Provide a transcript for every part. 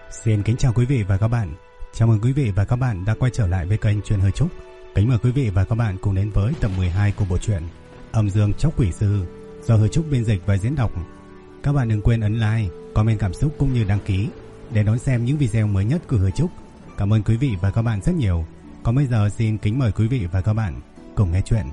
Xin kính chào quý vị và các bạn. Chào mừng quý vị và các bạn đã quay trở lại với kênh Chuyện Hơi Trúc. Kính mời quý vị và các bạn cùng đến với tập 12 của bộ truyện Âm Dương Chóc Quỷ Sư do Hơi Trúc biên dịch và diễn đọc. Các bạn đừng quên ấn like, comment cảm xúc cũng như đăng ký để đón xem những video mới nhất của Hơi Trúc. Cảm ơn quý vị và các bạn rất nhiều. Còn bây giờ xin kính mời quý vị và các bạn cùng nghe chuyện.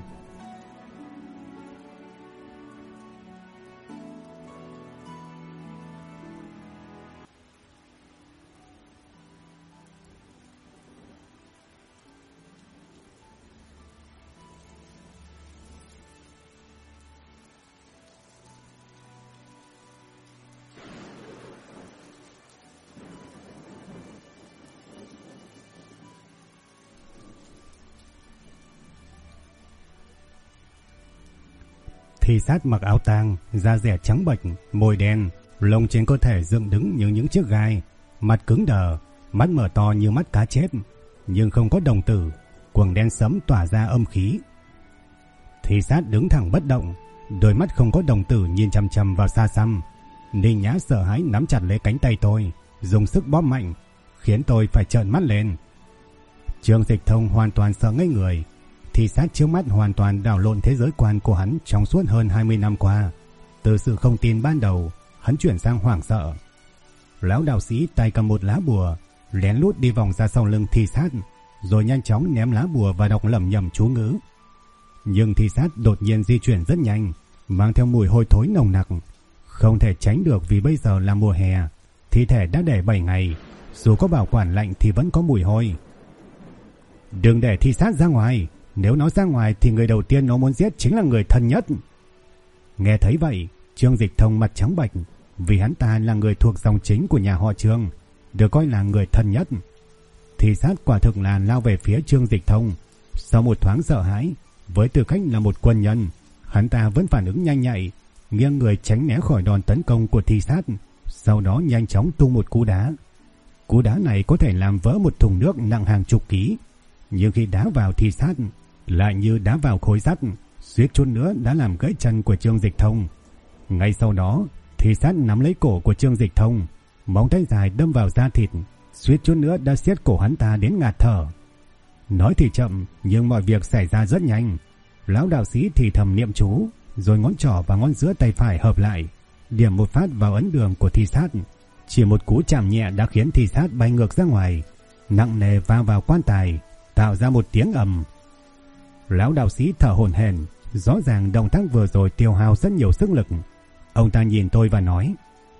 Thi sát mặc áo tang, da dẻ trắng bệch, môi đen, lông trên cơ thể dựng đứng như những chiếc gai, mặt cứng đờ, mắt mở to như mắt cá chết, nhưng không có đồng tử, quầng đen sẫm tỏa ra âm khí. Thi sát đứng thẳng bất động, đôi mắt không có đồng tử nhìn chằm chằm vào xa xăm. Ninh Nhã sợ hãi nắm chặt lấy cánh tay tôi, dùng sức bóp mạnh, khiến tôi phải trợn mắt lên. Trương Dịch Thông hoàn toàn sợ ngây người. Thi sát trước mắt hoàn toàn đảo lộn thế giới quan của hắn trong suốt hơn 20 năm qua. Từ sự không tin ban đầu, hắn chuyển sang hoảng sợ. Lão đạo sĩ tay cầm một lá bùa, lén lút đi vòng ra sau lưng Thi sát, rồi nhanh chóng ném lá bùa và đọc lẩm nhẩm chú ngữ. Nhưng Thi sát đột nhiên di chuyển rất nhanh, mang theo mùi hôi thối nồng nặc. Không thể tránh được vì bây giờ là mùa hè, thi thể đã để 7 ngày, dù có bảo quản lạnh thì vẫn có mùi hôi. Đừng để Thi sát ra ngoài. Nếu nó ra ngoài thì người đầu tiên nó muốn giết chính là người thân nhất. Nghe thấy vậy, Trương Dịch Thông mặt trắng bệch, vì hắn ta là người thuộc dòng chính của nhà họ Trương, được coi là người thân nhất. Thi sát quả thực là lao về phía Trương Dịch Thông. Sau một thoáng sợ hãi, với tư cách là một quân nhân, hắn ta vẫn phản ứng nhanh nhạy, nghiêng người tránh né khỏi đòn tấn công của Thi sát, sau đó nhanh chóng tung một cú đá. Cú đá này có thể làm vỡ một thùng nước nặng hàng chục ký, nhưng khi đá vào Thi sát lại như đá vào khối sắt, suýt chút nữa đã làm gãy chân của Trương Dịch Thông. Ngay sau đó, Thi sát nắm lấy cổ của Trương Dịch Thông, móng tay dài đâm vào da thịt, suýt chút nữa đã siết cổ hắn ta đến ngạt thở. Nói thì chậm, nhưng mọi việc xảy ra rất nhanh. Lão đạo sĩ thì thầm niệm chú, rồi ngón trỏ và ngón giữa tay phải hợp lại, điểm một phát vào ấn đường của Thi sát. Chỉ một cú chạm nhẹ đã khiến Thi sát bay ngược ra ngoài, nặng nề va vào quan tài, tạo ra một tiếng ầm. Lão đạo sĩ thở hổn hển, rõ ràng động tác vừa rồi tiêu hao rất nhiều sức lực. Ông ta nhìn tôi và nói: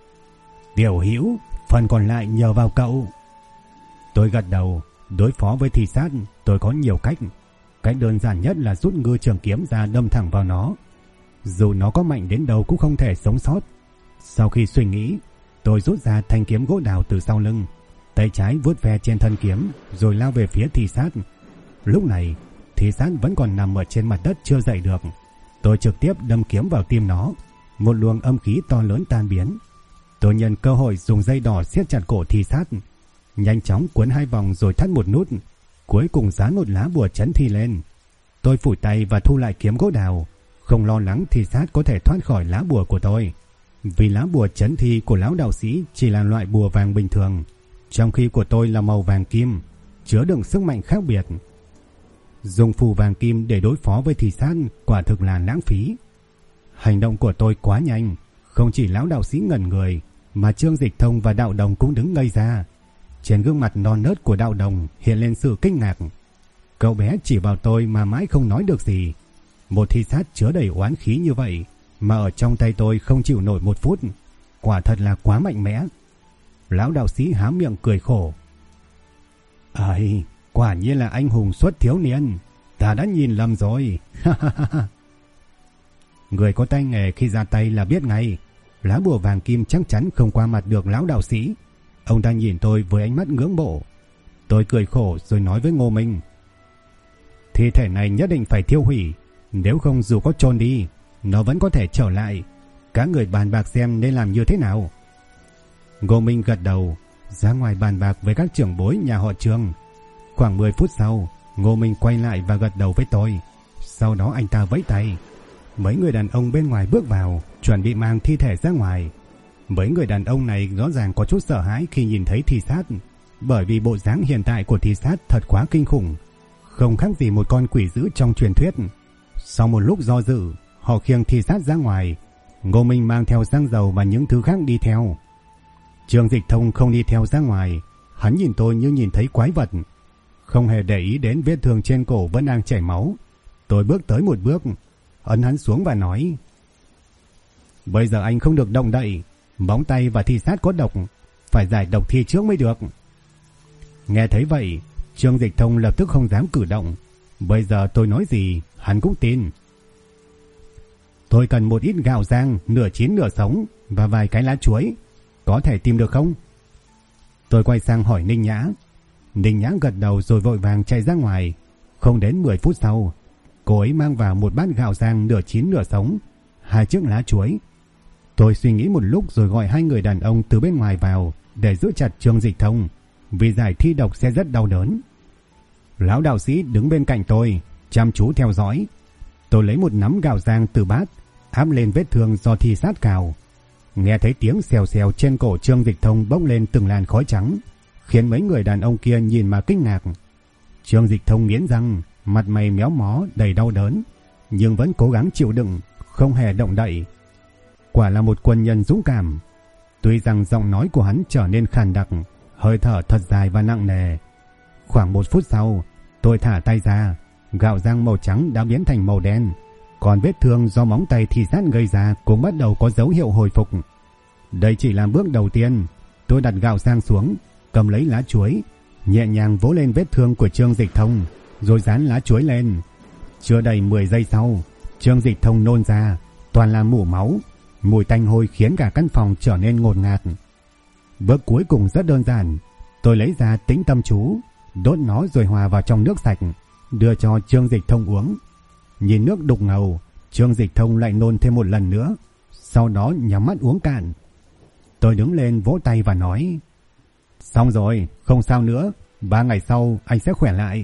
"Tiểu Hữu, phần còn lại nhờ vào cậu." Tôi gật đầu. Đối phó với Thi sát, tôi có nhiều cách. Cách đơn giản nhất là rút ngư trường kiếm ra đâm thẳng vào nó. Dù nó có mạnh đến đâu cũng không thể sống sót. Sau khi suy nghĩ, tôi rút ra thanh kiếm gỗ đào từ sau lưng, tay trái vuốt ve trên thân kiếm, rồi lao về phía Thi sát. Lúc này, Thi sát vẫn còn nằm ở trên mặt đất chưa dậy được. Tôi trực tiếp đâm kiếm vào tim nó, một luồng âm khí to lớn tan biến. Tôi nhân cơ hội dùng dây đỏ siết chặt cổ Thi sát, nhanh chóng cuốn 2 vòng rồi thắt một nút, cuối cùng dán một lá bùa trấn thi lên. Tôi phủi tay và thu lại kiếm gỗ đào, không lo lắng Thi sát có thể thoát khỏi lá bùa của tôi, vì lá bùa trấn thi của lão đạo sĩ chỉ là loại bùa vàng bình thường, trong khi của tôi là màu vàng kim, chứa đựng sức mạnh khác biệt. Dùng phù vàng kim để đối phó với Thi sát quả thực là lãng phí. Hành động của tôi quá nhanh, không chỉ lão đạo sĩ ngẩn người, mà Trương Dịch Thông và đạo đồng cũng đứng ngây ra. Trên gương mặt non nớt của đạo đồng hiện lên sự kinh ngạc. Cậu bé chỉ vào tôi mà mãi không nói được gì. Một Thi sát chứa đầy oán khí như vậy mà ở trong tay tôi không chịu nổi 1 phút, quả thật là quá mạnh mẽ. Lão đạo sĩ há miệng cười khổ: "Ây, quả nhiên là anh hùng xuất thiếu niên, ta đã nhìn lầm rồi." Người có tay nghề khi ra tay là biết ngay. Lá bùa vàng kim chắc chắn không qua mặt được lão đạo sĩ. Ông ta nhìn tôi với ánh mắt ngưỡng mộ. Tôi cười khổ rồi nói với Ngô Minh: "Thi thể này nhất định phải thiêu hủy, nếu không dù có chôn đi, nó vẫn có thể trở lại. Các người bàn bạc xem nên làm như thế nào." Ngô Minh gật đầu, ra ngoài bàn bạc với các trưởng bối nhà họ Trương. Khoảng 10 phút sau, Ngô Minh quay lại và gật đầu với tôi. Sau đó anh ta vẫy tay. Mấy người đàn ông bên ngoài bước vào, chuẩn bị mang thi thể ra ngoài. Mấy người đàn ông này rõ ràng có chút sợ hãi khi nhìn thấy thi sát, bởi vì bộ dáng hiện tại của thi sát thật quá kinh khủng, không khác gì một con quỷ dữ trong truyền thuyết. Sau một lúc do dự, họ khiêng thi sát ra ngoài. Ngô Minh mang theo xăng dầu và những thứ khác đi theo. Trương Dịch Thông không đi theo ra ngoài, hắn nhìn tôi như nhìn thấy quái vật, không hề để ý đến vết thương trên cổ vẫn đang chảy máu. Tôi bước tới một bước, ấn hắn xuống và nói: "Bây giờ anh không được động đậy, móng tay và thi sát có độc, phải giải độc thi trước mới được." Nghe thấy vậy, Trương Dịch Thông lập tức không dám cử động. Bây giờ tôi nói gì hắn cũng tin. "Tôi cần một ít gạo rang nửa chín nửa sống và vài cái lá chuối, có thể tìm được không?" Tôi quay sang hỏi Ninh Nhã. Ninh Nhã gật đầu rồi vội vàng chạy ra ngoài. Không đến 10 phút sau, cô ấy mang vào một bát gạo rang nửa chín nửa sống, 2 chiếc lá chuối. Tôi suy nghĩ một lúc rồi gọi 2 người đàn ông từ bên ngoài vào để giữ chặt Trương Dịch Thông, vì giải thi độc sẽ rất đau đớn. Lão đạo sĩ đứng bên cạnh tôi, chăm chú theo dõi. Tôi lấy một nắm gạo rang từ bát áp lên vết thương do thi sát cào. Nghe thấy tiếng xèo xèo trên cổ Trương Dịch Thông bốc lên từng làn khói trắng, khiến mấy người đàn ông kia nhìn mà kinh ngạc. Trương Dịch Thông nghiến răng, mặt mày méo mó đầy đau đớn, nhưng vẫn cố gắng chịu đựng, không hề động đậy. Quả là một quân nhân dũng cảm. Tuy rằng giọng nói của hắn trở nên khàn đặc, hơi thở thật dài và nặng nề. Khoảng 1 phút sau, tôi thả tay ra, gạo rang màu trắng đã biến thành màu đen, còn vết thương do móng tay thi sát gây ra cũng bắt đầu có dấu hiệu hồi phục. Đây chỉ là bước đầu tiên. Tôi đặt gạo rang xuống, cầm lấy lá chuối, nhẹ nhàng vỗ lên vết thương của Trương Dịch Thông, rồi dán lá chuối lên. Chưa đầy 10 giây sau, Trương Dịch Thông nôn ra, toàn là mủ máu, mùi tanh hôi khiến cả căn phòng trở nên ngột ngạt. Bước cuối cùng rất đơn giản. Tôi lấy ra tĩnh tâm chú, đốt nó rồi hòa vào trong nước sạch, đưa cho Trương Dịch Thông uống. Nhìn nước đục ngầu, Trương Dịch Thông lại nôn thêm một lần nữa, sau đó nhắm mắt uống cạn. Tôi đứng lên vỗ tay và nói: "Xong rồi, không sao nữa, 3 ngày sau anh sẽ khỏe lại."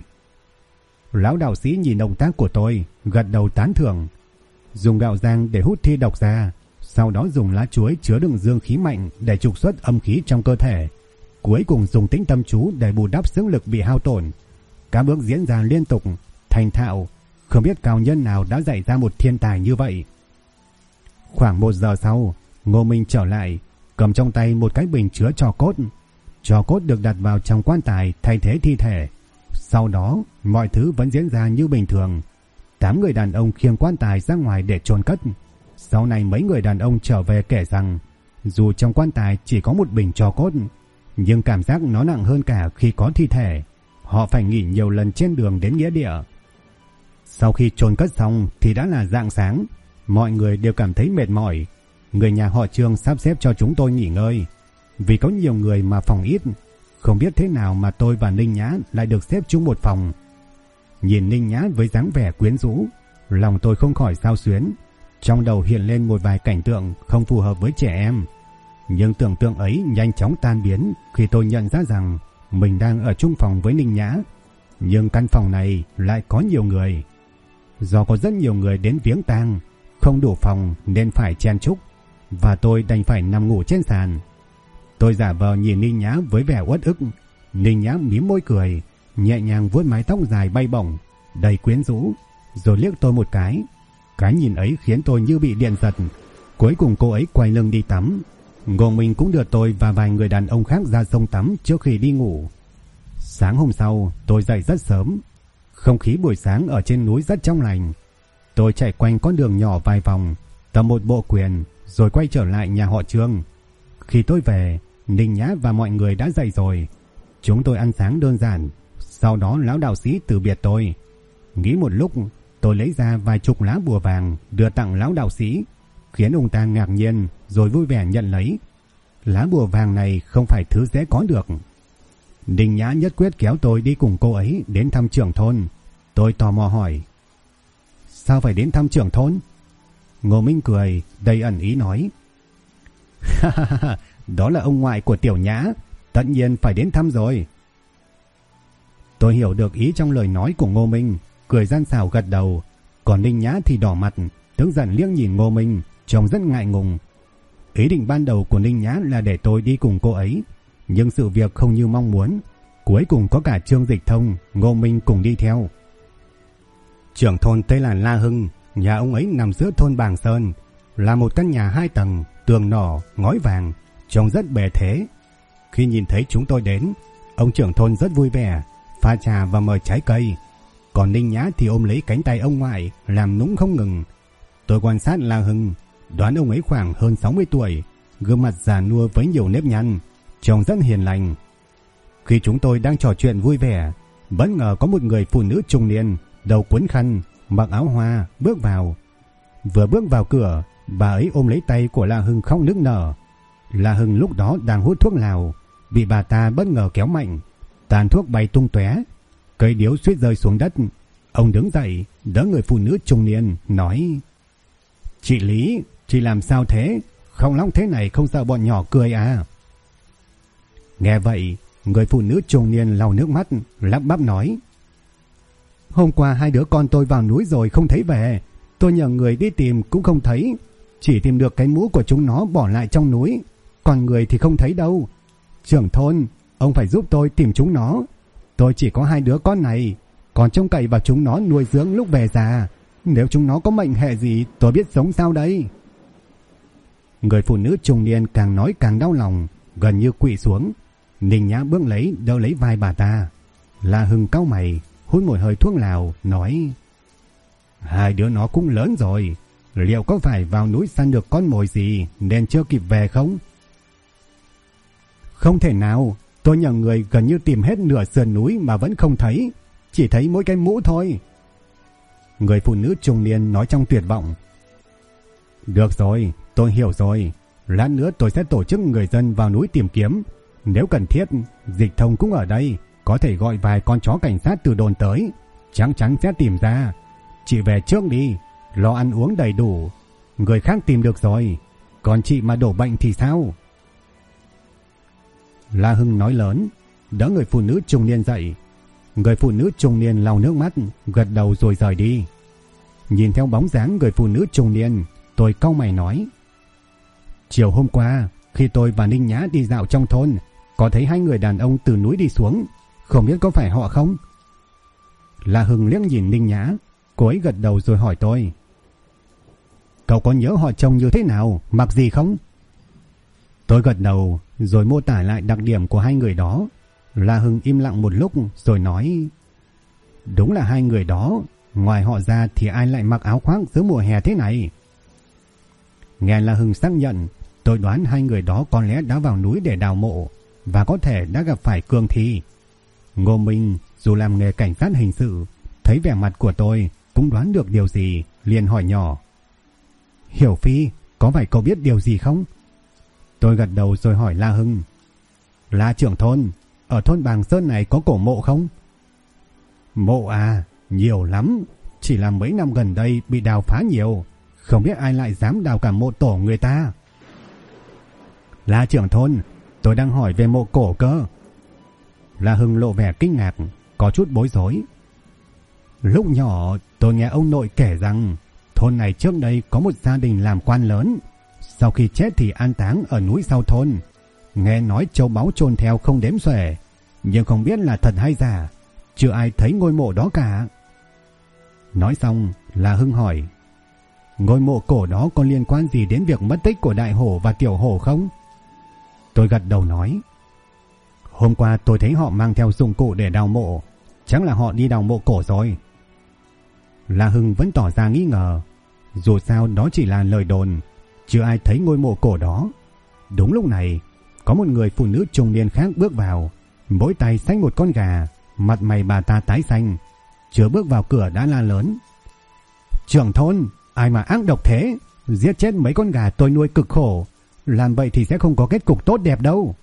Lão đạo sĩ nhìn động tác của tôi, gật đầu tán thưởng. Dùng gạo rang để hút thi độc ra, sau đó dùng lá chuối chứa đựng dương khí mạnh để trục xuất âm khí trong cơ thể, cuối cùng dùng tĩnh tâm chú để bù đắp sức lực bị hao tổn. Các bước diễn ra liên tục, thành thạo, không biết cao nhân nào đã dạy ra một thiên tài như vậy. Khoảng 1 giờ sau, Ngô Minh trở lại, cầm trong tay một cái bình chứa tro cốt. Tro cốt được đặt vào trong quan tài thay thế thi thể. Sau đó, mọi thứ vẫn diễn ra như bình thường. 8 người đàn ông khiêng quan tài ra ngoài để chôn cất. Sau này mấy người đàn ông trở về kể rằng, dù trong quan tài chỉ có một bình tro cốt, nhưng cảm giác nó nặng hơn cả khi có thi thể. Họ phải nghỉ nhiều lần trên đường đến nghĩa địa. Sau khi chôn cất xong thì đã là rạng sáng. Mọi người đều cảm thấy mệt mỏi. Người nhà họ Trương sắp xếp cho chúng tôi nghỉ ngơi. Vì có nhiều người mà phòng ít, không biết thế nào mà tôi và Ninh Nhã lại được xếp chung một phòng. Nhìn Ninh Nhã với dáng vẻ quyến rũ, lòng tôi không khỏi xao xuyến. Trong đầu hiện lên một vài cảnh tượng không phù hợp với trẻ em. Nhưng tưởng tượng ấy nhanh chóng tan biến khi tôi nhận ra rằng mình đang ở chung phòng với Ninh Nhã. Nhưng căn phòng này lại có nhiều người. Do có rất nhiều người đến viếng tang, không đủ phòng nên phải chen chúc, và tôi đành phải nằm ngủ trên sàn. Tôi giả vờ nhìn Ninh Nhã với vẻ uất ức. Ninh Nhã mím môi cười, nhẹ nhàng vuốt mái tóc dài bay bổng, đầy quyến rũ, rồi liếc tôi một cái. Cái nhìn ấy khiến tôi như bị điện giật. Cuối cùng cô ấy quay lưng đi tắm. Ngô Minh cũng đưa tôi và vài người đàn ông khác ra sông tắm trước khi đi ngủ. Sáng hôm sau, tôi dậy rất sớm. Không khí buổi sáng ở trên núi rất trong lành. Tôi chạy quanh con đường nhỏ vài vòng, tầm một bộ quyền, rồi quay trở lại nhà họ Trương. Khi tôi về, Ninh Nhã và mọi người đã dậy rồi. Chúng tôi ăn sáng đơn giản. Sau đó lão đạo sĩ từ biệt tôi. Nghĩ một lúc, tôi lấy ra vài chục lá bùa vàng đưa tặng lão đạo sĩ, khiến ông ta ngạc nhiên rồi vui vẻ nhận lấy. Lá bùa vàng này không phải thứ dễ có được. Ninh Nhã nhất quyết kéo tôi đi cùng cô ấy đến thăm trưởng thôn. Tôi tò mò hỏi: "Sao phải đến thăm trưởng thôn?" Ngô Minh cười, đầy ẩn ý nói: "Đó là ông ngoại của Tiểu Nhã, tất nhiên phải đến thăm rồi." Tôi hiểu được ý trong lời nói của Ngô Minh, cười gian xảo gật đầu. Còn Ninh Nhã thì đỏ mặt, tức giận liếc nhìn Ngô Minh, trông rất ngại ngùng. Ý định ban đầu của Ninh Nhã là để tôi đi cùng cô ấy, nhưng sự việc không như mong muốn. Cuối cùng có cả Trương Dịch Thông, Ngô Minh cùng đi theo. Trưởng thôn tên là La Hưng, nhà ông ấy nằm giữa thôn Bàng Sơn, là một căn nhà 2 tầng, tường nỏ, ngói vàng, trông rất bề thế. Khi nhìn thấy chúng tôi đến, ông trưởng thôn rất vui vẻ, pha trà và mời trái cây. Còn Ninh Nhã thì ôm lấy cánh tay ông ngoại, làm nũng không ngừng. Tôi quan sát La Hưng, đoán ông ấy khoảng hơn 60 tuổi, gương mặt già nua với nhiều nếp nhăn, trông rất hiền lành. Khi chúng tôi đang trò chuyện vui vẻ, bất ngờ có một người phụ nữ trung niên, đầu quấn khăn, mặc áo hoa, bước vào. Vừa bước vào cửa, bà ấy ôm lấy tay của La Hưng khóc nức nở. La Hưng lúc đó đang hút thuốc lào, bị bà ta bất ngờ kéo mạnh, tàn thuốc bay tung tóe, cây điếu suýt rơi xuống đất. Ông đứng dậy, đỡ người phụ nữ trung niên, nói: "Chị Lý, chị làm sao thế? Không lóc thế này không sợ bọn nhỏ cười à?" Nghe vậy, người phụ nữ trung niên lau nước mắt, lắp bắp nói: "Hôm qua 2 đứa con tôi vào núi rồi không thấy về. Tôi nhờ người đi tìm cũng không thấy. Chỉ tìm được cái mũ của chúng nó bỏ lại trong núi. Còn người thì không thấy đâu. Trưởng thôn, ông phải giúp tôi tìm chúng nó. Tôi chỉ có 2 đứa con này, còn trông cậy vào chúng nó nuôi dưỡng lúc về già. Nếu chúng nó có mệnh hệ gì tôi biết sống sao đây?" Người phụ nữ trung niên càng nói càng đau lòng, gần như quỵ xuống. Ninh Nhã bước lấy đỡ lấy vai bà ta. La Hưng cau mày, hút một hơi thuốc lào, nói: "2 đứa nó cũng lớn rồi, liệu có phải vào núi săn được con mồi gì nên chưa kịp về không?" "Không thể nào, tôi nhờ người gần như tìm hết nửa sườn núi mà vẫn không thấy, chỉ thấy mỗi cái mũ thôi." Người phụ nữ trung niên nói trong tuyệt vọng. "Được rồi, tôi hiểu rồi. Lát nữa tôi sẽ tổ chức người dân vào núi tìm kiếm. Nếu cần thiết, Dịch Thông cũng ở đây, có thể gọi vài con chó cảnh sát từ đồn tới, chắc chắn sẽ tìm ra. Chị về trước đi, lo ăn uống đầy đủ. Người khác tìm được rồi, còn chị mà đổ bệnh thì sao?" La Hưng nói lớn, đỡ người phụ nữ trung niên dậy. Người phụ nữ trung niên lau nước mắt, gật đầu rồi rời đi. Nhìn theo bóng dáng người phụ nữ trung niên, tôi cau mày nói: "Chiều hôm qua, khi tôi và Ninh Nhã đi dạo trong thôn, có thấy 2 người đàn ông từ núi đi xuống, không biết có phải họ không?" La Hưng liếc nhìn Ninh Nhã, cô ấy gật đầu rồi hỏi tôi: "Cậu có nhớ họ trông như thế nào, mặc gì không?" Tôi gật đầu rồi mô tả lại đặc điểm của 2 người đó. La Hưng im lặng một lúc rồi nói: "Đúng là 2 người đó, ngoài họ ra thì ai lại mặc áo khoác giữa mùa hè thế này?" Nghe La Hưng xác nhận, tôi đoán 2 người đó có lẽ đã vào núi để đào mộ và có thể đã gặp phải cương thi. Ngô Minh dù làm nghề cảnh sát hình sự, thấy vẻ mặt của tôi cũng đoán được điều gì, liền hỏi nhỏ: "Hiểu Phi, có phải cậu biết điều gì không?" Tôi gật đầu rồi hỏi La Hưng: "La trưởng thôn, ở thôn Bàng Sơn này có cổ mộ không?" "Mộ à, nhiều lắm, chỉ là mấy năm gần đây bị đào phá nhiều, không biết ai lại dám đào cả mộ tổ người ta." "La trưởng thôn, tôi đang hỏi về mộ cổ cơ." La Hưng lộ vẻ kinh ngạc, có chút bối rối. "Lúc nhỏ tôi nghe ông nội kể rằng thôn này trước đây có một gia đình làm quan lớn, sau khi chết thì an táng ở núi sau thôn. Nghe nói châu báu chôn theo không đếm xuể, nhưng không biết là thật hay giả, chưa ai thấy ngôi mộ đó cả." Nói xong, La Hưng hỏi: "Ngôi mộ cổ đó có liên quan gì đến việc mất tích của Đại Hổ và Tiểu Hổ không?" Tôi gật đầu nói: "Hôm qua tôi thấy họ mang theo dụng cụ để đào mộ, chắc là họ đi đào mộ cổ rồi." La Hưng vẫn tỏ ra nghi ngờ, dù sao đó chỉ là lời đồn, chưa ai thấy ngôi mộ cổ đó. Đúng lúc này, có một người phụ nữ trung niên khác bước vào, mỗi tay xách một con gà, mặt mày bà ta tái xanh, chưa bước vào cửa đã la lớn: "Trưởng thôn, ai mà ác độc thế, giết chết mấy con gà tôi nuôi cực khổ, làm vậy thì sẽ không có kết cục tốt đẹp đâu."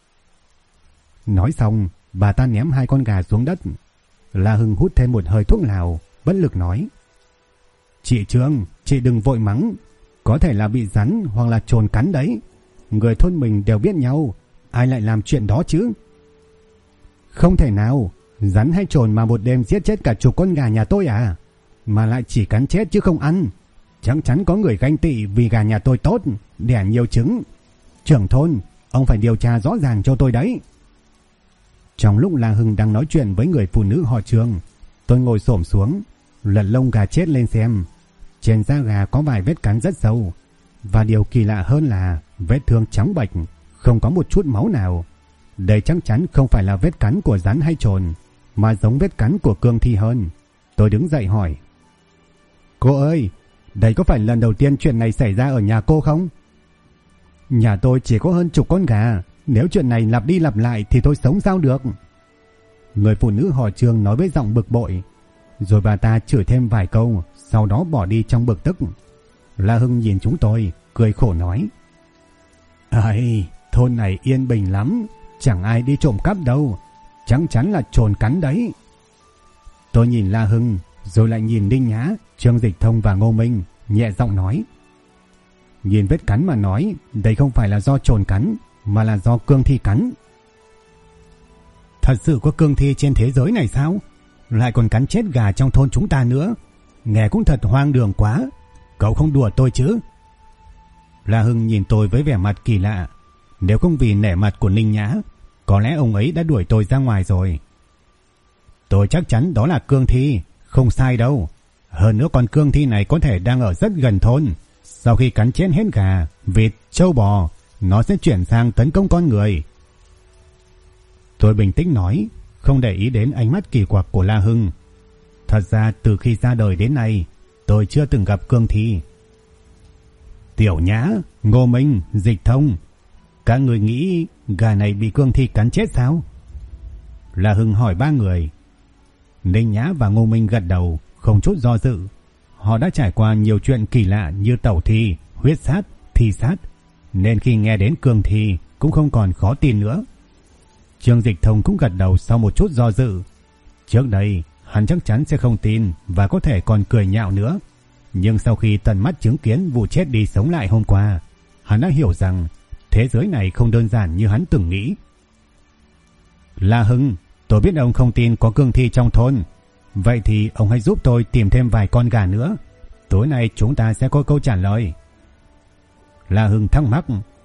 Nói xong, bà ta ném 2 con gà xuống đất. La Hưng hút thêm một hơi thuốc lào, bất lực nói: "Chị Trương, chị đừng vội mắng, có thể là bị rắn hoặc là trồn cắn đấy. Người thôn mình đều biết nhau, ai lại làm chuyện đó chứ?" "Không thể nào, rắn hay trồn mà một đêm giết chết cả chục con gà nhà tôi à? Mà lại chỉ cắn chết chứ không ăn. Chắc chắn có người ganh tị vì gà nhà tôi tốt, đẻ nhiều trứng. Trưởng thôn, ông phải điều tra rõ ràng cho tôi đấy. Trong lúc La Hưng đang nói chuyện với người phụ nữ họ Trương, tôi ngồi xổm xuống, lật lông gà chết lên xem. Trên da gà có vài vết cắn rất sâu, và điều kỳ lạ hơn là vết thương trắng bệch, không có một chút máu nào. Đây chắc chắn không phải là vết cắn của rắn hay trồn, mà giống vết cắn của cương thi hơn. Tôi đứng dậy hỏi: Cô ơi, đây có phải lần đầu tiên chuyện này xảy ra ở nhà cô không? Nhà tôi chỉ có hơn chục con gà, nếu chuyện này lặp đi lặp lại thì tôi sống sao được? Người phụ nữ họ Trương nói với giọng bực bội, rồi bà ta chửi thêm vài câu, sau đó bỏ đi trong bực tức. La Hưng nhìn chúng tôi, cười khổ nói: Ây, thôn này yên bình lắm, chẳng ai đi trộm cắp đâu, chắc chắn là trồn cắn đấy. Tôi nhìn La Hưng, rồi lại nhìn Ninh Nhã, Trương Dịch Thông và Ngô Minh, nhẹ giọng nói: Nhìn vết cắn mà nói, đây không phải là do trồn cắn, mà là do cương thi cắn. Thật sự có cương thi trên thế giới này sao? Lại còn cắn chết gà trong thôn chúng ta nữa. Nghe cũng thật hoang đường quá. Cậu không đùa tôi chứ? La Hưng nhìn tôi với vẻ mặt kỳ lạ. Nếu không vì nể mặt của Ninh Nhã, có lẽ ông ấy đã đuổi tôi ra ngoài rồi. Tôi chắc chắn đó là cương thi, không sai đâu. Hơn nữa con cương thi này có thể đang ở rất gần thôn. Sau khi cắn chết hết gà, vịt, trâu bò, nó sẽ chuyển sang tấn công con người. Tôi bình tĩnh nói, không để ý đến ánh mắt kỳ quặc của La Hưng. Thật ra từ khi ra đời đến nay, tôi chưa từng gặp cương thi. Tiểu Nhã, Ngô Minh, Dịch Thông, các người nghĩ gà này bị cương thi cắn chết sao? La Hưng hỏi ba người. Ninh Nhã và Ngô Minh gật đầu, không chút do dự. Họ đã trải qua nhiều chuyện kỳ lạ như tẩu thi, huyết sát, thi sát, nên khi nghe đến cương thi cũng không còn khó tin nữa. Trương Dịch Thông cũng gật đầu sau một chút do dự. Trước đây hắn chắc chắn sẽ không tin và có thể còn cười nhạo nữa. Nhưng sau khi tận mắt chứng kiến vụ chết đi sống lại hôm qua, hắn đã hiểu rằng thế giới này không đơn giản như hắn từng nghĩ. La Hưng, tôi biết ông không tin có cương thi trong thôn. Vậy thì ông hãy giúp tôi tìm thêm vài con gà nữa. Tối nay chúng ta sẽ có câu trả lời. La Hưng thắc mắc.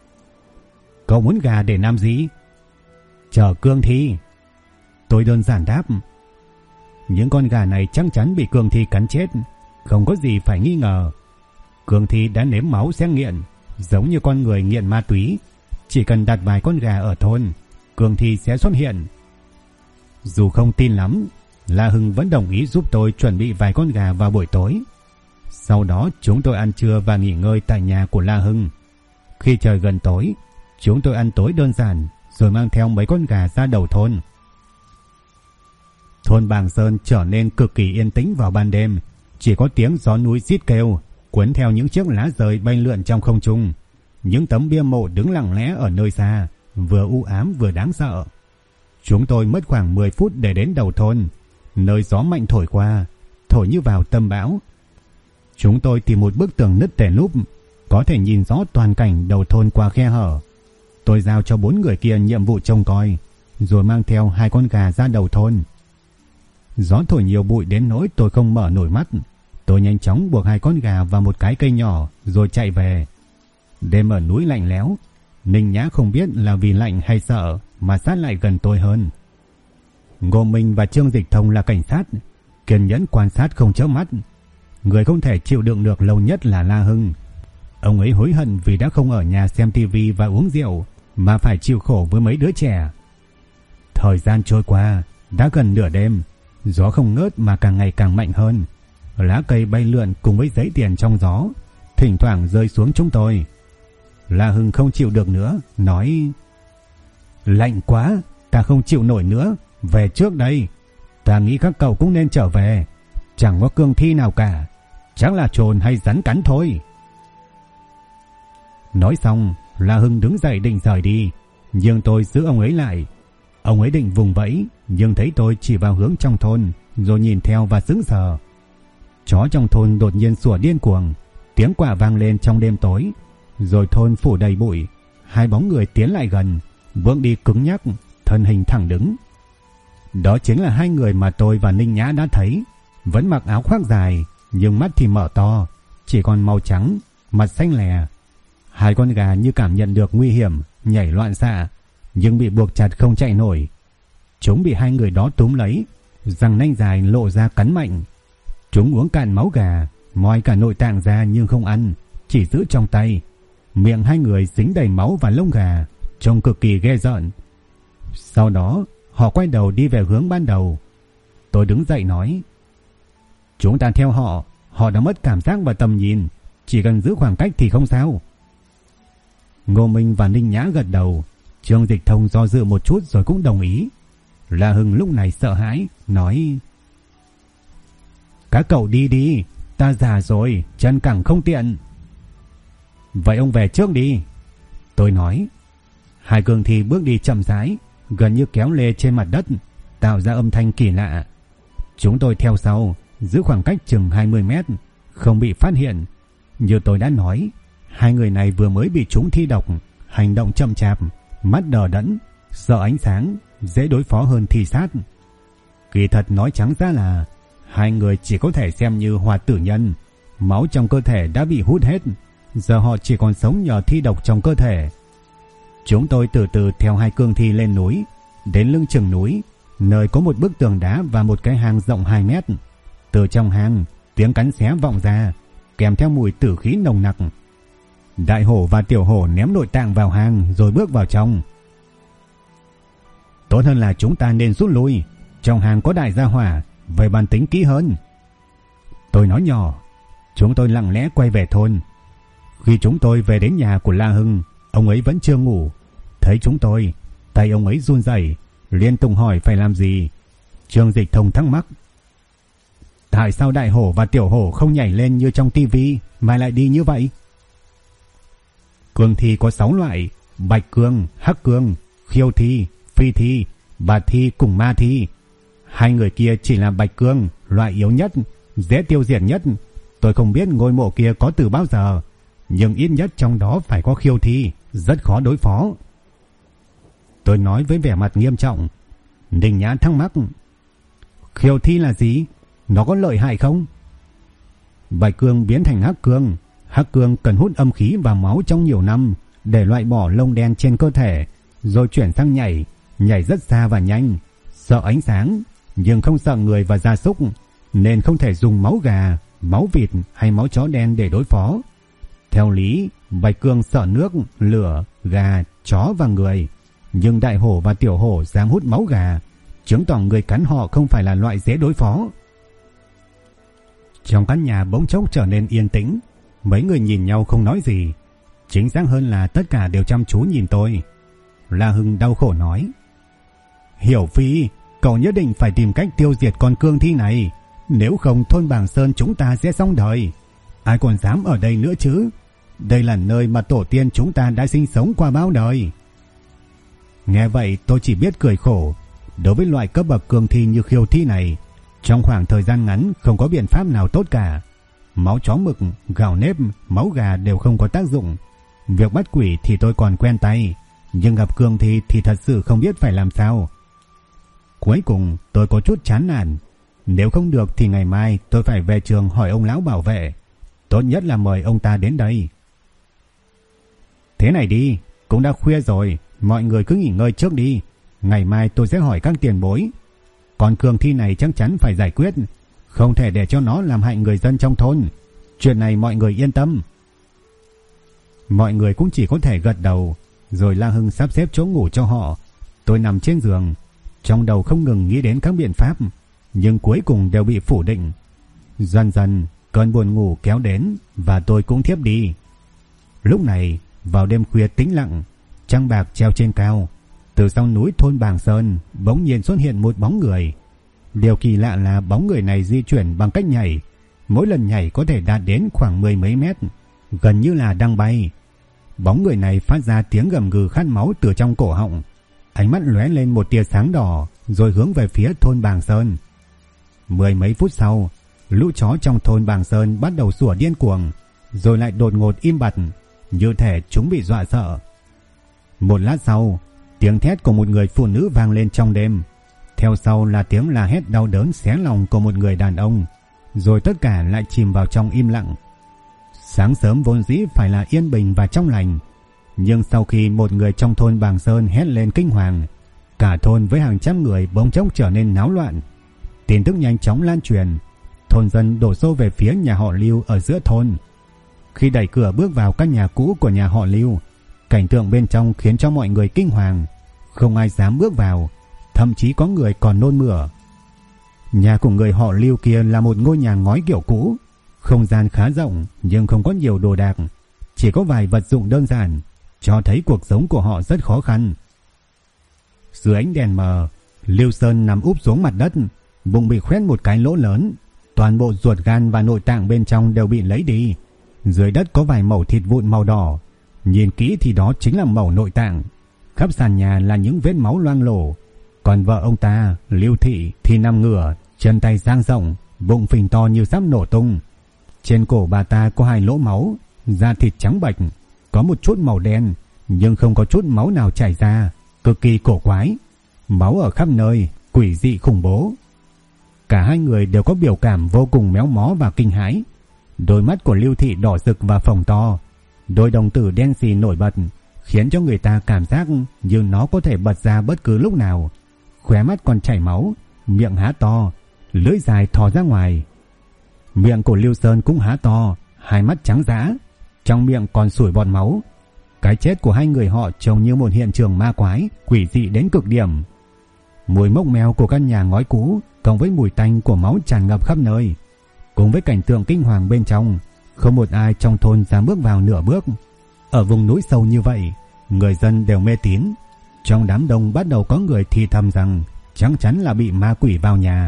Cậu muốn gà để làm gì? Chờ cương thi. Tôi đơn giản đáp. Những con gà này chắc chắn bị cương thi cắn chết, không có gì phải nghi ngờ. Cương thi đã nếm máu sẽ nghiện, giống như con người nghiện ma túy. Chỉ cần đặt vài con gà ở thôn, cương thi sẽ xuất hiện. Dù không tin lắm, La Hưng vẫn đồng ý giúp tôi chuẩn bị vài con gà vào buổi tối. Sau đó chúng tôi ăn trưa và nghỉ ngơi tại nhà của La Hưng. Khi trời gần tối, chúng tôi ăn tối đơn giản rồi mang theo mấy con gà ra đầu thôn. Thôn Bàng Sơn trở nên cực kỳ yên tĩnh vào ban đêm, chỉ có tiếng gió núi rít kêu, cuốn theo những chiếc lá rơi bay lượn trong không trung. Những tấm bia mộ đứng lặng lẽ ở nơi xa, vừa u ám vừa đáng sợ. Chúng tôi mất khoảng 10 phút để đến đầu thôn, nơi gió mạnh thổi qua, thổi như vào tâm bão. Chúng tôi tìm một bức tường nứt tè núp, có thể nhìn rõ toàn cảnh đầu thôn qua khe hở. Tôi giao cho 4 người kia nhiệm vụ trông coi, rồi mang theo 2 con gà ra đầu thôn. Gió thổi nhiều bụi đến nỗi tôi không mở nổi mắt. Tôi nhanh chóng buộc 2 con gà vào một cái cây nhỏ rồi chạy về. Đêm ở núi lạnh lẽo, Ninh Nhã không biết là vì lạnh hay sợ mà sát lại gần tôi hơn. Ngô Minh và Trương Dịch Thông là cảnh sát, kiên nhẫn quan sát không chớp mắt. Người không thể chịu đựng được lâu nhất là La Hưng. Ông ấy hối hận vì đã không ở nhà xem tivi và uống rượu, mà phải chịu khổ với mấy đứa trẻ. Thời gian trôi qua, đã gần nửa đêm, gió không ngớt mà càng ngày càng mạnh hơn. Lá cây bay lượn cùng với giấy tiền trong gió, thỉnh thoảng rơi xuống chúng tôi. La Hưng không chịu được nữa, nói: Lạnh quá, ta không chịu nổi nữa, về trước đây. Ta nghĩ các cậu cũng nên trở về, chẳng có cương thi nào cả, chắc là trồn hay rắn cắn thôi. Nói xong, La Hưng đứng dậy định rời đi, nhưng tôi giữ ông ấy lại. Ông ấy định vùng vẫy, nhưng thấy tôi chỉ vào hướng trong thôn, rồi nhìn theo và sững sờ. Chó trong thôn đột nhiên sủa điên cuồng, tiếng quạ vang lên trong đêm tối, rồi thôn phủ đầy bụi. 2 bóng người tiến lại gần, bước đi cứng nhắc, thân hình thẳng đứng. Đó chính là 2 người mà tôi và Ninh Nhã đã thấy, vẫn mặc áo khoác dài, nhưng mắt thì mở to, chỉ còn màu trắng, mặt xanh lè. Hai con gà như cảm nhận được nguy hiểm, nhảy loạn xạ, nhưng bị buộc chặt không chạy nổi. Chúng bị hai người đó túm lấy, răng nanh dài lộ ra cắn mạnh. Chúng uống cạn máu gà, moi cả nội tạng ra nhưng không ăn, chỉ giữ trong tay. Miệng hai người dính đầy máu và lông gà, trông cực kỳ ghê rợn. Sau đó, họ quay đầu đi về hướng ban đầu. Tôi đứng dậy nói: chúng ta theo họ, họ đã mất cảm giác và tầm nhìn, chỉ cần giữ khoảng cách thì không sao. Ngô Minh và Ninh Nhã gật đầu. Trương Dịch Thông do dự một chút rồi cũng đồng ý. La Hưng lúc này sợ hãi, nói: các cậu đi đi, ta già rồi, chân cẳng không tiện. Vậy ông về trước đi, tôi nói. Hai cương thi bước đi chậm rãi, gần như kéo lê trên mặt đất, tạo ra âm thanh kỳ lạ. Chúng tôi theo sau, giữ khoảng cách chừng 20 mét, không bị phát hiện. Như tôi đã nói, hai người này vừa mới bị trúng thi độc, hành động chậm chạp, mắt đờ đẫn, sợ ánh sáng, dễ đối phó hơn thi sát. Kỳ thật nói trắng ra là hai người chỉ có thể xem như hoạt tử nhân, máu trong cơ thể đã bị hút hết, giờ họ chỉ còn sống nhờ thi độc trong cơ thể. Chúng tôi từ từ theo hai cương thi lên núi, đến lưng chừng núi, nơi có một bức tường đá và một cái hang rộng 2 mét. Từ trong hang, tiếng cắn xé vọng ra, kèm theo mùi tử khí nồng nặc. Đại hổ và tiểu hổ ném nội tạng vào hang rồi bước vào trong. Tốt hơn là chúng ta nên rút lui, trong hang có đại gia hỏa, về bàn tính kỹ hơn, tôi nói nhỏ. Chúng tôi lặng lẽ quay về thôn. Khi chúng tôi về đến nhà của La Hưng, ông ấy vẫn chưa ngủ. Thấy chúng tôi, tay ông ấy run rẩy, liên tục hỏi phải làm gì. Trương Dịch Thông thắc mắc: tại sao đại hổ và tiểu hổ không nhảy lên như trong tivi mà lại đi như vậy? Cương thi có 6 loại: bạch cương, hắc cương, khiêu thi, phi thi, bạt thi cùng ma thi. Hai người kia chỉ là bạch cương, loại yếu nhất, dễ tiêu diệt nhất. Tôi không biết ngôi mộ kia có từ bao giờ, nhưng ít nhất trong đó phải có khiêu thi, rất khó đối phó, tôi nói với vẻ mặt nghiêm trọng. Ninh Nhã thắc mắc: khiêu thi là gì? Nó có lợi hại không? Bạch cương biến thành hắc cương. Hắc cương cần hút âm khí và máu trong nhiều năm để loại bỏ lông đen trên cơ thể, rồi chuyển sang nhảy, nhảy rất xa và nhanh, sợ ánh sáng nhưng không sợ người và gia súc, nên không thể dùng máu gà, máu vịt hay máu chó đen để đối phó. Theo lý, bạch cương sợ nước, lửa, gà, chó và người, nhưng đại hổ và tiểu hổ dám hút máu gà, chứng tỏ người cắn họ không phải là loại dễ đối phó. Trong căn nhà bỗng chốc trở nên yên tĩnh. Mấy người nhìn nhau không nói gì, chính xác hơn là tất cả đều chăm chú nhìn tôi. La Hưng đau khổ nói: Hiểu Phi, cậu nhất định phải tìm cách tiêu diệt con cương thi này, nếu không thôn Bàng Sơn chúng ta sẽ xong đời. Ai còn dám ở đây nữa chứ? Đây là nơi mà tổ tiên chúng ta đã sinh sống qua bao đời. Nghe vậy tôi chỉ biết cười khổ. Đối với loại cấp bậc cương thi như khiêu thi này, trong khoảng thời gian ngắn không có biện pháp nào tốt cả. Máu chó mực, gạo nếp, máu gà đều không có tác dụng. Việc bắt quỷ thì tôi còn quen tay, nhưng gặp cương thi thì thật sự không biết phải làm sao. Cuối cùng tôi có chút chán nản. Nếu không được thì ngày mai tôi phải về trường hỏi ông lão bảo vệ. Tốt nhất là mời ông ta đến đây. Thế này đi, cũng đã khuya rồi, mọi người cứ nghỉ ngơi trước đi. Ngày mai tôi sẽ hỏi các tiền bối. Còn cương thi này chắc chắn phải giải quyết, không thể để cho nó làm hại người dân trong thôn. Chuyện này mọi người yên tâm. Mọi người cũng chỉ có thể gật đầu. Rồi La Hưng sắp xếp chỗ ngủ cho họ. Tôi nằm trên giường, trong đầu không ngừng nghĩ đến các biện pháp, nhưng cuối cùng đều bị phủ định. Dần dần cơn buồn ngủ kéo đến và tôi cũng thiếp đi. Lúc này vào đêm khuya tĩnh lặng, trăng bạc treo trên cao, từ sau núi thôn Bàng Sơn bỗng nhiên xuất hiện một bóng người. Điều kỳ lạ là bóng người này di chuyển bằng cách nhảy, mỗi lần nhảy có thể đạt đến khoảng 10 mấy mét, gần như là đang bay. Bóng người này phát ra tiếng gầm gừ khát máu từ trong cổ họng, ánh mắt lóe lên một tia sáng đỏ rồi hướng về phía thôn Bàng Sơn. 10 mấy phút sau, lũ chó trong thôn Bàng Sơn bắt đầu sủa điên cuồng, rồi lại đột ngột im bặt, như thể chúng bị dọa sợ. Một lát sau, tiếng thét của một người phụ nữ vang lên trong đêm, theo sau là tiếng la hét đau đớn xé lòng của một người đàn ông, rồi tất cả lại chìm vào trong im lặng. Sáng sớm vốn dĩ phải là yên bình và trong lành, nhưng sau khi một người trong thôn Bàng Sơn hét lên kinh hoàng, cả thôn với hàng trăm người bỗng chốc trở nên náo loạn. Tin tức nhanh chóng lan truyền, thôn dân đổ xô về phía nhà họ Lưu ở giữa thôn. Khi đẩy cửa bước vào căn nhà cũ của nhà họ Lưu, cảnh tượng bên trong khiến cho mọi người kinh hoàng, không ai dám bước vào, thậm chí có người còn nôn mửa. Nhà của người họ Lưu kia là một ngôi nhà ngói kiểu cũ, không gian khá rộng nhưng không có nhiều đồ đạc, chỉ có vài vật dụng đơn giản, cho thấy cuộc sống của họ rất khó khăn. Dưới ánh đèn mờ, Lưu Sơn nằm úp xuống mặt đất, bụng bị khoét một cái lỗ lớn, toàn bộ ruột gan và nội tạng bên trong đều bị lấy đi. Dưới đất có vài mẩu thịt vụn màu đỏ, nhìn kỹ thì đó chính là mẩu nội tạng. Khắp sàn nhà là những vết máu loang lổ. Còn vợ ông ta, Lưu Thị, thì nằm ngửa, chân tay dang rộng, bụng phình to như sắp nổ tung. Trên cổ bà ta có 2 lỗ máu, da thịt trắng bệch, có một chút màu đen, nhưng không có chút máu nào chảy ra, cực kỳ cổ quái. Máu ở khắp nơi, quỷ dị khủng bố. Cả hai người đều có biểu cảm vô cùng méo mó và kinh hãi. Đôi mắt của Lưu Thị đỏ rực và phồng to, đôi đồng tử đen xì nổi bật, khiến cho người ta cảm giác như nó có thể bật ra bất cứ lúc nào. Khóe mắt còn chảy máu, miệng há to, lưỡi dài thò ra ngoài. Miệng của Lưu Sơn cũng há to, hai mắt trắng dã, trong miệng còn sủi bọt máu. Cái chết của hai người họ trông như một hiện trường ma quái, quỷ dị đến cực điểm. Mùi mốc meo của căn nhà ngói cũ cộng với mùi tanh của máu tràn ngập khắp nơi, cùng với cảnh tượng kinh hoàng bên trong, không một ai trong thôn dám bước vào nửa bước. Ở vùng núi sâu như vậy, người dân đều mê tín. Trong đám đông bắt đầu có người thì thầm rằng chắc chắn là bị ma quỷ vào nhà.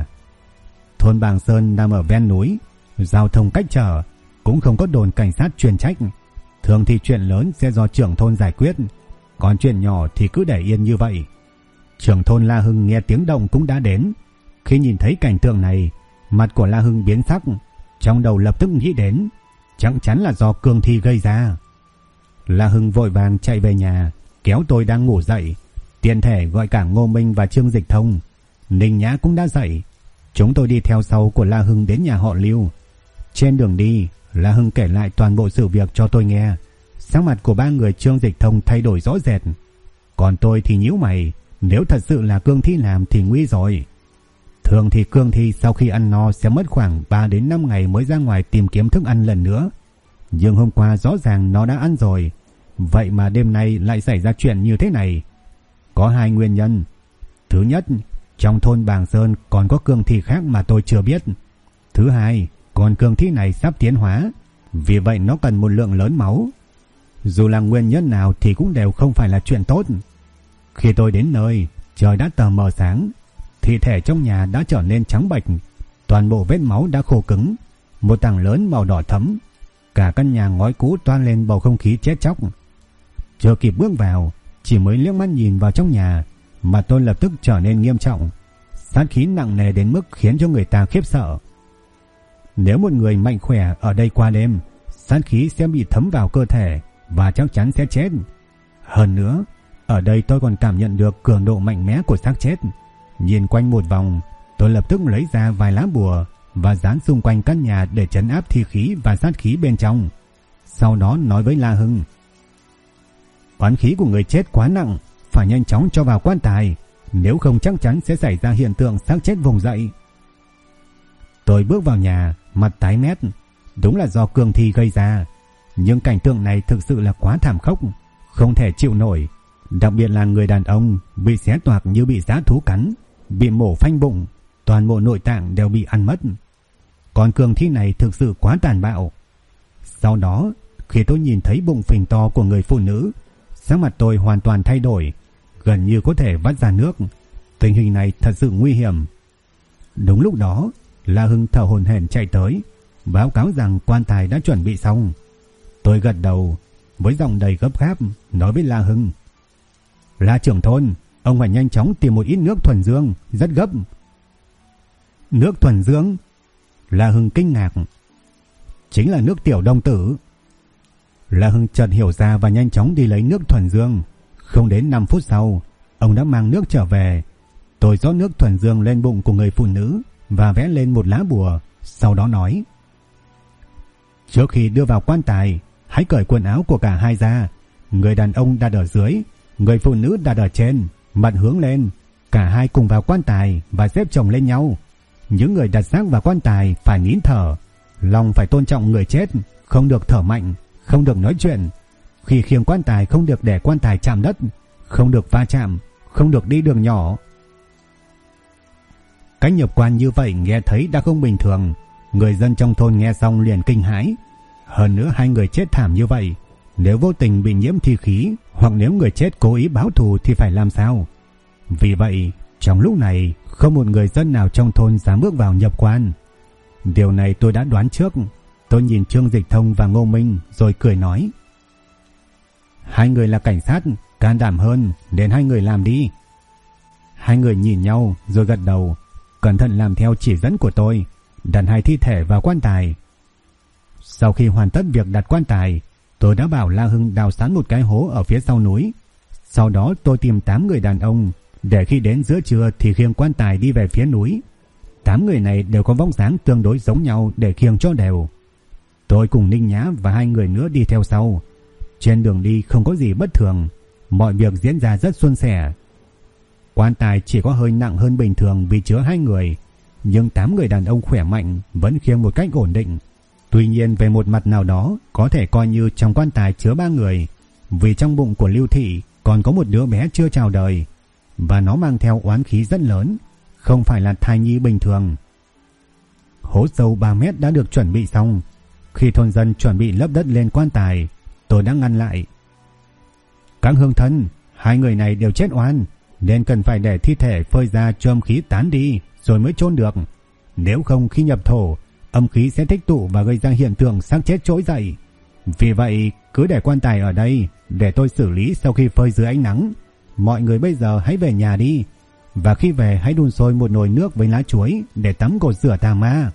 Thôn Bàng Sơn nằm ở ven núi, giao thông cách trở, cũng không có đồn cảnh sát chuyên trách. Thường thì chuyện lớn sẽ do trưởng thôn giải quyết, còn chuyện nhỏ thì cứ để yên như vậy. Trưởng thôn La Hưng nghe tiếng động cũng đã đến. Khi nhìn thấy cảnh tượng này, mặt của La Hưng biến sắc, trong đầu lập tức nghĩ đến chắc chắn là do cương thi gây ra. La Hưng vội vàng chạy về nhà, kéo tôi đang ngủ dậy, tiện thể gọi cả Ngô Minh và Trương Dịch Thông. Ninh Nhã cũng đã dậy. Chúng tôi đi theo sau của La Hưng đến nhà họ Lưu. Trên đường đi, La Hưng kể lại toàn bộ sự việc cho tôi nghe. Sắc mặt của ba người Trương Dịch Thông thay đổi rõ rệt, còn tôi thì nhíu mày. Nếu thật sự là cương thi làm thì nguy rồi. Thường thì cương thi sau khi ăn no sẽ mất khoảng 3 đến 5 ngày mới ra ngoài tìm kiếm thức ăn lần nữa. Nhưng hôm qua rõ ràng nó đã ăn rồi, vậy mà đêm nay lại xảy ra chuyện như thế này. Có 2 nguyên nhân. Thứ nhất, trong thôn Bàng Sơn còn có cương thi khác mà tôi chưa biết. Thứ hai, con cương thi này sắp tiến hóa, vì vậy nó cần một lượng lớn máu. Dù là nguyên nhân nào thì cũng đều không phải là chuyện tốt. Khi tôi đến nơi, trời đã tờ mờ sáng, thi thể trong nhà đã trở nên trắng bệch, toàn bộ vết máu đã khô cứng, một tảng lớn màu đỏ thẫm. Cả căn nhà ngói cũ toan lên bầu không khí chết chóc. Chưa kịp bước vào, chỉ mới liếc mắt nhìn vào trong nhà, mà tôi lập tức trở nên nghiêm trọng. Sát khí nặng nề đến mức khiến cho người ta khiếp sợ. Nếu một người mạnh khỏe ở đây qua đêm, sát khí sẽ bị thấm vào cơ thể và chắc chắn sẽ chết. Hơn nữa, ở đây tôi còn cảm nhận được cường độ mạnh mẽ của xác chết. Nhìn quanh một vòng, tôi lập tức lấy ra vài lá bùa và dán xung quanh căn nhà để trấn áp thi khí và sát khí bên trong. Sau đó nói với La Hưng: oán khí của người chết quá nặng, phải nhanh chóng cho vào quan tài, nếu không chắc chắn sẽ xảy ra hiện tượng xác chết vùng dậy. Tôi bước vào nhà, mặt tái mét. Đúng là do cương thi gây ra, nhưng cảnh tượng này thực sự là quá thảm khốc, không thể chịu nổi. Đặc biệt là người đàn ông bị xé toạc như bị dã thú cắn, bị mổ phanh bụng, toàn bộ nội tạng đều bị ăn mất. Con cương thi này thực sự quá tàn bạo. Sau đó, khi tôi nhìn thấy bụng phình to của người phụ nữ, sắc mặt tôi hoàn toàn thay đổi, gần như có thể vắt ra nước. Tình hình này thật sự nguy hiểm. Đúng lúc đó, La Hưng thở hổn hển chạy tới, báo cáo rằng quan tài đã chuẩn bị xong. Tôi gật đầu, với giọng đầy gấp gáp nói với La Hưng: La trưởng thôn, ông phải nhanh chóng tìm một ít nước thuần dương, rất gấp. Nước thuần dương? La Hưng kinh ngạc. Chính là nước tiểu đồng tử. La Hưng chợt hiểu ra và nhanh chóng đi lấy nước thuần dương. Không đến 5 phút sau, ông đã mang nước trở về. Tôi rót nước thuần dương lên bụng của người phụ nữ và vẽ lên một lá bùa, sau đó nói: Trước khi đưa vào quan tài, hãy cởi quần áo của cả hai ra. Người đàn ông đặt ở dưới, người phụ nữ đặt ở trên, mặt hướng lên. Cả hai cùng vào quan tài và xếp chồng lên nhau. Những người đặt xác vào quan tài phải nín thở. Lòng phải tôn trọng người chết, không được thở mạnh, không được nói chuyện. Khi khiêng quan tài không được để quan tài chạm đất, không được va chạm, không được đi đường nhỏ. Cách nhập quan như vậy nghe thấy đã không bình thường. Người dân trong thôn nghe xong liền kinh hãi. Hơn nữa hai người chết thảm như vậy, nếu vô tình bị nhiễm thi khí, hoặc nếu người chết cố ý báo thù thì phải làm sao? Vì vậy, trong lúc này không một người dân nào trong thôn dám bước vào nhập quan. Điều này tôi đã đoán trước. Tôi nhìn Trương Dịch Thông và Ngô Minh rồi cười nói: hai người là cảnh sát, can đảm hơn nên hai người làm đi. Hai người nhìn nhau rồi gật đầu, cẩn thận làm theo chỉ dẫn của tôi, đặt hai thi thể vào quan tài. Sau khi hoàn tất việc đặt quan tài, tôi đã bảo La Hưng đào sẵn một cái hố ở phía sau núi. Sau đó tôi tìm 8 người đàn ông, để khi đến giữa trưa thì khiêng quan tài đi về phía núi. 8 người này đều có vóc dáng tương đối giống nhau để khiêng cho đều. Tôi cùng Ninh Nhã và 2 người nữa đi theo sau. Trên đường đi không có gì bất thường, mọi việc diễn ra rất suôn sẻ. Quan tài chỉ có hơi nặng hơn bình thường vì chứa 2 người, nhưng 8 người đàn ông khỏe mạnh vẫn khiêng một cách ổn định. Tuy nhiên về một mặt nào đó có thể coi như trong quan tài chứa 3 người, vì trong bụng của Lưu Thị còn có một đứa bé chưa chào đời, và nó mang theo oán khí rất lớn, không phải là thai nhi bình thường. Hố sâu 3 mét đã được chuẩn bị xong. Khi thôn dân chuẩn bị lấp đất lên quan tài, tôi đã ngăn lại. Các hương thân, 2 người này đều chết oan, nên cần phải để thi thể phơi ra cho âm khí tán đi rồi mới chôn được. Nếu không khi nhập thổ, âm khí sẽ tích tụ và gây ra hiện tượng xác chết trỗi dậy. Vì vậy cứ để quan tài ở đây để tôi xử lý sau khi phơi dưới ánh nắng. Mọi người bây giờ hãy về nhà đi, và khi về hãy đun sôi một nồi nước với lá chuối để tắm cột rửa tà ma.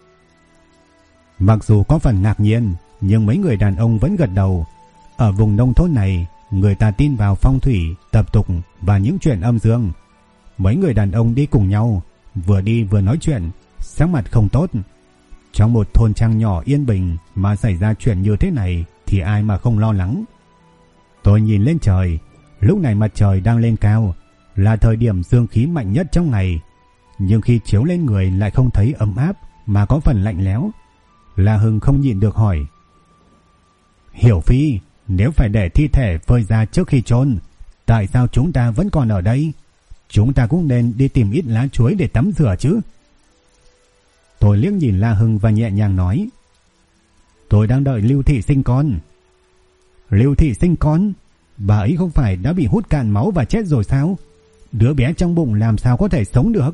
Mặc dù có phần ngạc nhiên, nhưng mấy người đàn ông vẫn gật đầu. Ở vùng nông thôn này, người ta tin vào phong thủy, tập tục và những chuyện âm dương. Mấy người đàn ông đi cùng nhau, vừa đi vừa nói chuyện, sắc mặt không tốt. Trong một thôn trang nhỏ yên bình mà xảy ra chuyện như thế này thì ai mà không lo lắng. Tôi nhìn lên trời. Lúc này mặt trời đang lên cao, là thời điểm dương khí mạnh nhất trong ngày, nhưng khi chiếu lên người lại không thấy ấm áp mà có phần lạnh lẽo. La Hưng không nhịn được hỏi: Hiểu Phi, nếu phải để thi thể phơi ra trước khi chôn, tại sao chúng ta vẫn còn ở đây? Chúng ta cũng nên đi tìm ít lá chuối để tắm rửa chứ. Tôi liếc nhìn La Hưng và nhẹ nhàng nói: Tôi đang đợi Lưu Thị sinh con. Lưu Thị sinh con? Bà ấy không phải đã bị hút cạn máu và chết rồi sao? Đứa bé trong bụng làm sao có thể sống được?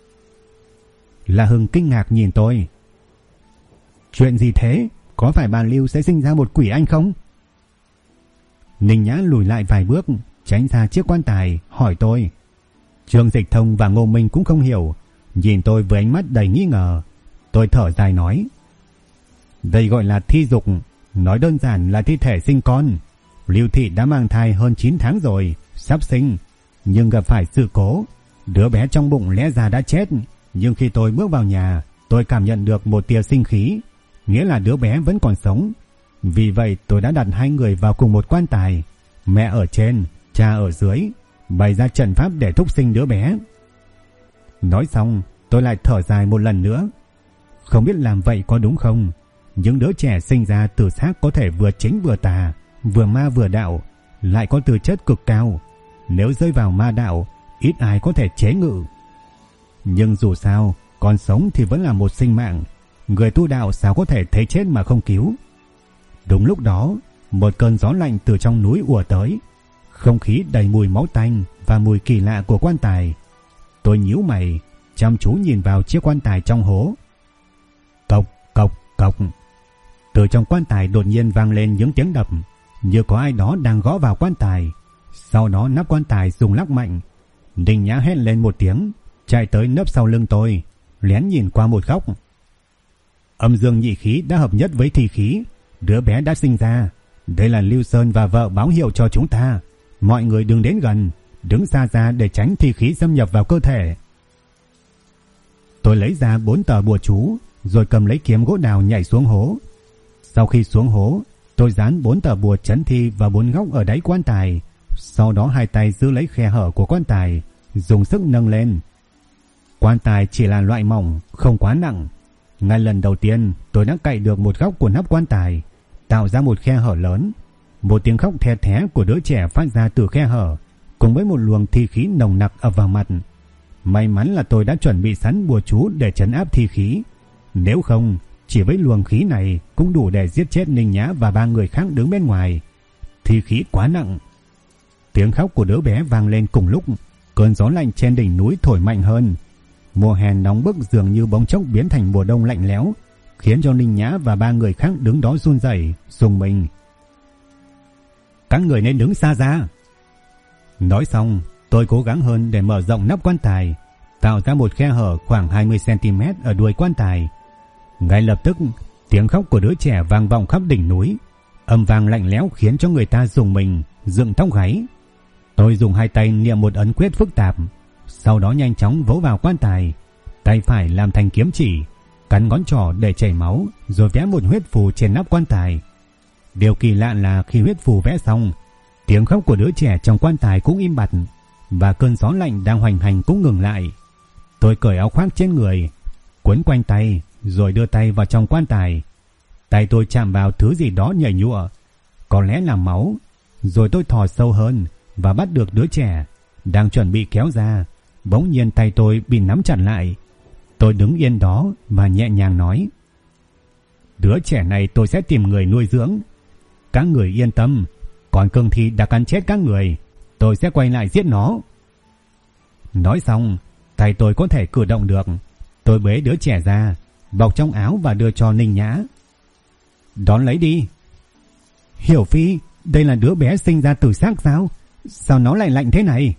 La Hưng kinh ngạc nhìn tôi. Chuyện gì thế? Có phải bà Lưu sẽ sinh ra một quỷ anh không? Ninh Nhã lùi lại vài bước, tránh ra chiếc quan tài, hỏi tôi. Trương Dịch Thông và Ngô Minh cũng không hiểu, nhìn tôi với ánh mắt đầy nghi ngờ. Tôi thở dài nói: Đây gọi là thi dục, nói đơn giản là thi thể sinh con. Lưu Thị đã mang thai hơn 9 tháng rồi, sắp sinh, nhưng gặp phải sự cố. Đứa bé trong bụng lẽ ra đã chết, nhưng khi tôi bước vào nhà, tôi cảm nhận được một tia sinh khí, nghĩa là đứa bé vẫn còn sống. Vì vậy tôi đã đặt 2 người vào cùng một quan tài, mẹ ở trên, cha ở dưới, bày ra trận pháp để thúc sinh đứa bé. Nói xong, tôi lại thở dài một lần nữa. Không biết làm vậy có đúng không? Những đứa trẻ sinh ra từ xác có thể vừa chính vừa tà, vừa ma vừa đạo, lại có tư chất cực cao. Nếu rơi vào ma đạo, ít ai có thể chế ngự. Nhưng dù sao, còn sống thì vẫn là một sinh mạng. Người tu đạo sao có thể thấy chết mà không cứu? Đúng lúc đó, một cơn gió lạnh từ trong núi ùa tới, không khí đầy mùi máu tanh và mùi kỳ lạ của quan tài. Tôi nhíu mày, chăm chú nhìn vào chiếc quan tài trong hố. Cộc cộc cộc. Từ trong quan tài đột nhiên vang lên những tiếng đập, như có ai đó đang gõ vào quan tài. Sau đó nắp quan tài rung lắc mạnh. Ninh Nhã hét lên một tiếng, chạy tới nấp sau lưng tôi, lén nhìn qua một góc. Âm dương nhị khí đã hợp nhất với thi khí, đứa bé đã sinh ra. Đây là Lưu Sơn và vợ báo hiệu cho chúng ta. Mọi người đừng đến gần, đứng xa ra để tránh thi khí xâm nhập vào cơ thể. Tôi lấy ra 4 tờ bùa chú, rồi cầm lấy kiếm gỗ đào nhảy xuống hố. Sau khi xuống hố, tôi dán 4 tờ bùa trấn thi vào 4 góc ở đáy quan tài, sau đó hai tay giữ lấy khe hở của quan tài, dùng sức nâng lên. Quan tài chỉ là loại mỏng, không quá nặng. Ngay lần đầu tiên, tôi đã cạy được một góc của nắp quan tài, tạo ra một khe hở lớn. Một tiếng khóc the thé của đứa trẻ phát ra từ khe hở, cùng với một luồng thi khí nồng nặc ập vào mặt. May mắn là tôi đã chuẩn bị sẵn bùa chú để trấn áp thi khí. Nếu không, chỉ với luồng khí này cũng đủ để giết chết Ninh Nhã và 3 người khác đứng bên ngoài. Thi khí quá nặng. Tiếng khóc của đứa bé vang lên cùng lúc. Cơn gió lạnh trên đỉnh núi thổi mạnh hơn. Mùa hè nóng bức dường như bỗng chốc biến thành mùa đông lạnh lẽo, khiến cho Ninh Nhã và 3 người khác đứng đó run rẩy, rùng mình. Các người nên đứng xa ra. Nói xong, tôi cố gắng hơn để mở rộng nắp quan tài, tạo ra một khe hở khoảng 20 cm ở đuôi quan tài. Ngay lập tức, tiếng khóc của đứa trẻ vang vọng khắp đỉnh núi, âm vang lạnh lẽo khiến cho người ta rùng mình, dựng tóc gáy. Tôi dùng hai tay niệm một ấn quyết phức tạp, sau đó nhanh chóng vỗ vào quan tài, tay phải làm thành kiếm chỉ, cắn ngón trỏ để chảy máu, rồi vẽ một huyết phù trên nắp quan tài. Điều kỳ lạ là khi huyết phù vẽ xong, tiếng khóc của đứa trẻ trong quan tài cũng im bặt, và cơn gió lạnh đang hoành hành cũng ngừng lại. Tôi cởi áo khoác trên người, quấn quanh tay, rồi đưa tay vào trong quan tài. Tay tôi chạm vào thứ gì đó nhảy nhụa, có lẽ là máu. Rồi tôi thò sâu hơn và bắt được đứa trẻ đang chuẩn bị kéo ra. Bỗng nhiên tay tôi bị nắm chặt lại. Tôi đứng yên đó và nhẹ nhàng nói: đứa trẻ này tôi sẽ tìm người nuôi dưỡng. Các người yên tâm, còn cương thi đã cắn chết các người, tôi sẽ quay lại giết nó. Nói xong, tay tôi có thể cử động được. Tôi bế đứa trẻ ra, bọc trong áo và đưa cho Ninh Nhã. Đón lấy đi. Hiểu Phi, đây là đứa bé sinh ra từ xác sao? Sao nó lại lạnh thế này?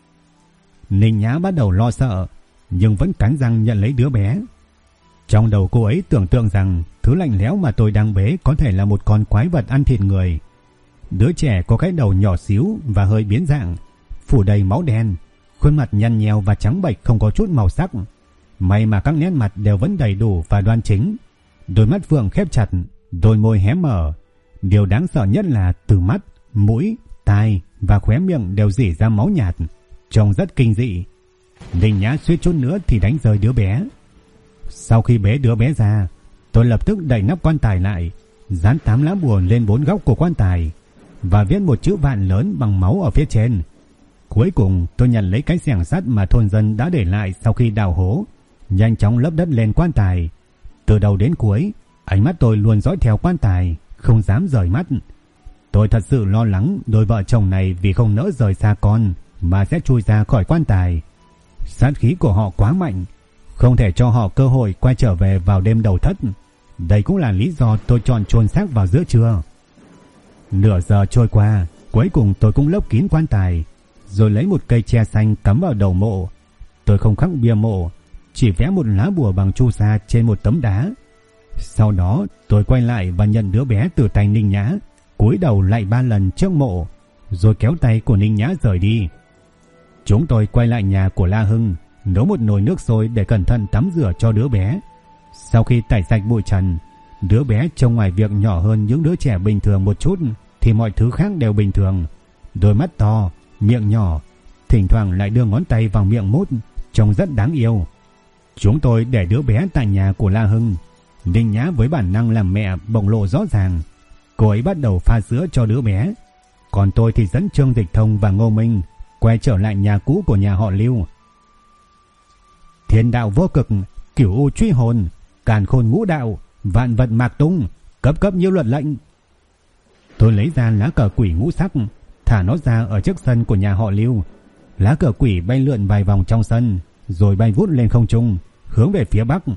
Ninh Nhã bắt đầu lo sợ, nhưng vẫn cắn răng nhận lấy đứa bé. Trong đầu cô ấy tưởng tượng rằng thứ lạnh lẽo mà tôi đang bế có thể là một con quái vật ăn thịt người. Đứa trẻ có cái đầu nhỏ xíu và hơi biến dạng, phủ đầy máu đen, khuôn mặt nhăn nheo và trắng bệch không có chút màu sắc. May mà các nét mặt đều vẫn đầy đủ và đoan chính. Đôi mắt phượng khép chặt, đôi môi hé mở. Điều đáng sợ nhất là từ mắt, mũi, tai và khóe miệng đều rỉ ra máu nhạt, trông rất kinh dị. Ninh Nhã suýt chút nữa thì đánh rơi đứa bé. Sau khi bế đứa bé ra, tôi lập tức đậy nắp quan tài lại, dán 8 lá bùa lên 4 góc của quan tài và viết một chữ vạn lớn bằng máu ở phía trên. Cuối cùng tôi nhận lấy cái xẻng sắt mà thôn dân đã để lại sau khi đào hố, nhanh chóng lấp đất lên quan tài. Từ đầu đến cuối, ánh mắt tôi luôn dõi theo quan tài, không dám rời mắt. Tôi thật sự lo lắng đôi vợ chồng này vì không nỡ rời xa con mà sẽ chui ra khỏi quan tài. Sát khí của họ quá mạnh, không thể cho họ cơ hội quay trở về vào đêm đầu thất. Đây cũng là lý do tôi chọn chôn xác vào giữa trưa. Nửa giờ trôi qua, cuối cùng tôi cũng lấp kín quan tài, rồi lấy một cây tre xanh cắm vào đầu mộ. Tôi không khắc bia mộ, chỉ vẽ một lá bùa bằng chu sa trên một tấm đá. Sau đó tôi quay lại và nhận đứa bé từ tay Ninh Nhã, cúi đầu lạy 3 lần trước mộ, rồi kéo tay của Ninh Nhã rời đi. Chúng tôi quay lại nhà của La Hưng, nấu một nồi nước sôi để cẩn thận tắm rửa cho đứa bé. Sau khi tẩy sạch bụi trần, đứa bé trông ngoài việc nhỏ hơn những đứa trẻ bình thường một chút thì mọi thứ khác đều bình thường. Đôi mắt to, miệng nhỏ, thỉnh thoảng lại đưa ngón tay vào miệng mút, trông rất đáng yêu. Chúng tôi để đứa bé tại nhà của La Hưng. Ninh Nhã với bản năng làm mẹ bộc lộ rõ ràng. Cô ấy bắt đầu pha sữa cho đứa bé. Còn tôi thì dẫn Trương Dịch Thông và Ngô Minh quay trở lại nhà cũ của nhà họ Lưu. Thiên đạo vô cực, cửu u truy hồn, càn khôn ngũ đạo, vạn vật mạc tung, cấp cấp nhiêu luật lệnh. Tôi lấy ra lá cờ quỷ ngũ sắc, thả nó ra ở trước sân của nhà họ Lưu. Lá cờ quỷ bay lượn vài vòng trong sân, rồi bay vút lên không trung, hướng về phía bắc.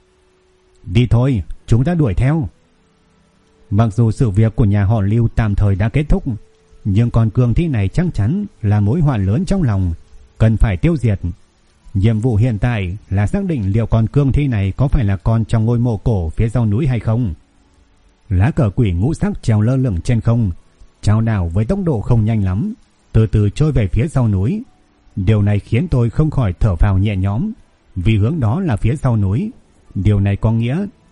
Đi thôi, chúng ta đuổi theo. Mặc dù sự việc của nhà họ Lưu tạm thời đã kết thúc, nhưng con cương thi này chắc chắn là mối họa lớn trong lòng, cần phải tiêu diệt. Nhiệm vụ hiện tại là xác định liệu con cương thi này có phải là con trong ngôi mộ cổ phía sau núi hay không. Lá cờ quỷ ngũ sắc treo lơ lửng trên không, chao đảo với tốc độ không nhanh lắm, từ từ trôi về phía sau núi. Điều này khiến tôi không khỏi thở phào nhẹ nhõm, vì hướng đó là phía sau núi. Điều này có nghĩa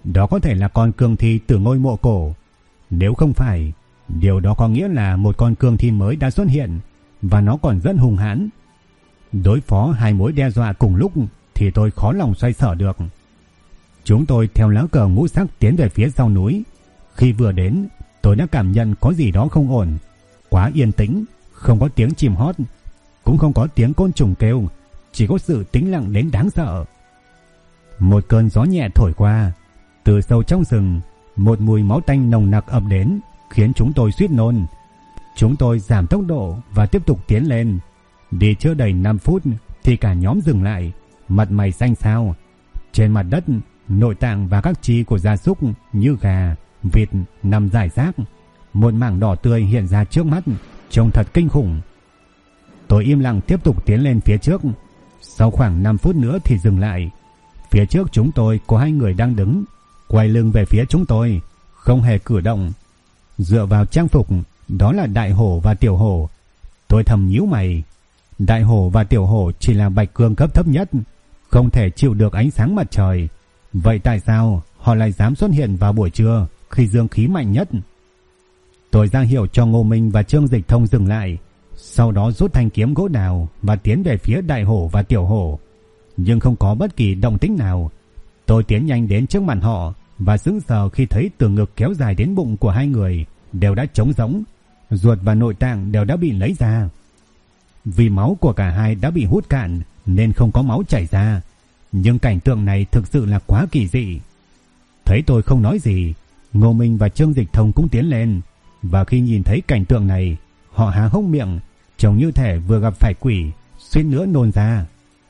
Đó có thể là con cương thi từ ngôi mộ cổ. Nếu không phải, điều đó có nghĩa là một con cương thi mới đã xuất hiện và nó còn rất hung hãn. Đối phó hai mối đe dọa cùng lúc thì tôi khó lòng xoay sở được. Chúng tôi theo lá cờ ngũ sắc tiến về phía sau núi. Khi vừa đến, tôi đã cảm nhận có gì đó không ổn. Quá yên tĩnh, không có tiếng chim hót, cũng không có tiếng côn trùng kêu, chỉ có sự tĩnh lặng đến đáng sợ. Một cơn gió nhẹ thổi qua, từ sâu trong rừng, một mùi máu tanh nồng nặc ập đến, khiến chúng tôi suýt nôn. Chúng tôi giảm tốc độ và tiếp tục tiến lên. Đi chưa đầy 5 phút thì cả nhóm dừng lại, mặt mày xanh xao. Trên mặt đất, nội tạng và các chi của gia súc như gà, vịt nằm rải rác. Một mảng đỏ tươi hiện ra trước mắt, trông thật kinh khủng. Tôi im lặng tiếp tục tiến lên phía trước. Sau khoảng 5 phút nữa thì dừng lại. Phía trước chúng tôi có hai người đang đứng, quay lưng về phía chúng tôi, không hề cử động. Dựa vào trang phục, đó là đại hổ và tiểu hổ. Tôi thầm nhíu mày. Đại hổ và tiểu hổ chỉ là bạch cương cấp thấp nhất, không thể chịu được ánh sáng mặt trời. Vậy tại sao họ lại dám xuất hiện vào buổi trưa khi dương khí mạnh nhất? Tôi ra hiệu cho Ngô Minh và Trương Dịch Thông dừng lại, sau đó rút thanh kiếm gỗ đào và tiến về phía đại hổ và tiểu hổ. Nhưng không có bất kỳ động tĩnh nào. Tôi tiến nhanh đến trước mặt họ và sững sờ khi thấy từ ngực kéo dài đến bụng của hai người đều đã trống rỗng, ruột và nội tạng đều đã bị lấy ra. Vì máu của cả hai đã bị hút cạn nên không có máu chảy ra, nhưng cảnh tượng này thực sự là quá kỳ dị. Thấy tôi không nói gì, Ngô Minh và Trương Dịch Thông cũng tiến lên, và khi nhìn thấy cảnh tượng này, họ há hốc miệng, trông như thể vừa gặp phải quỷ, suýt nữa nôn ra.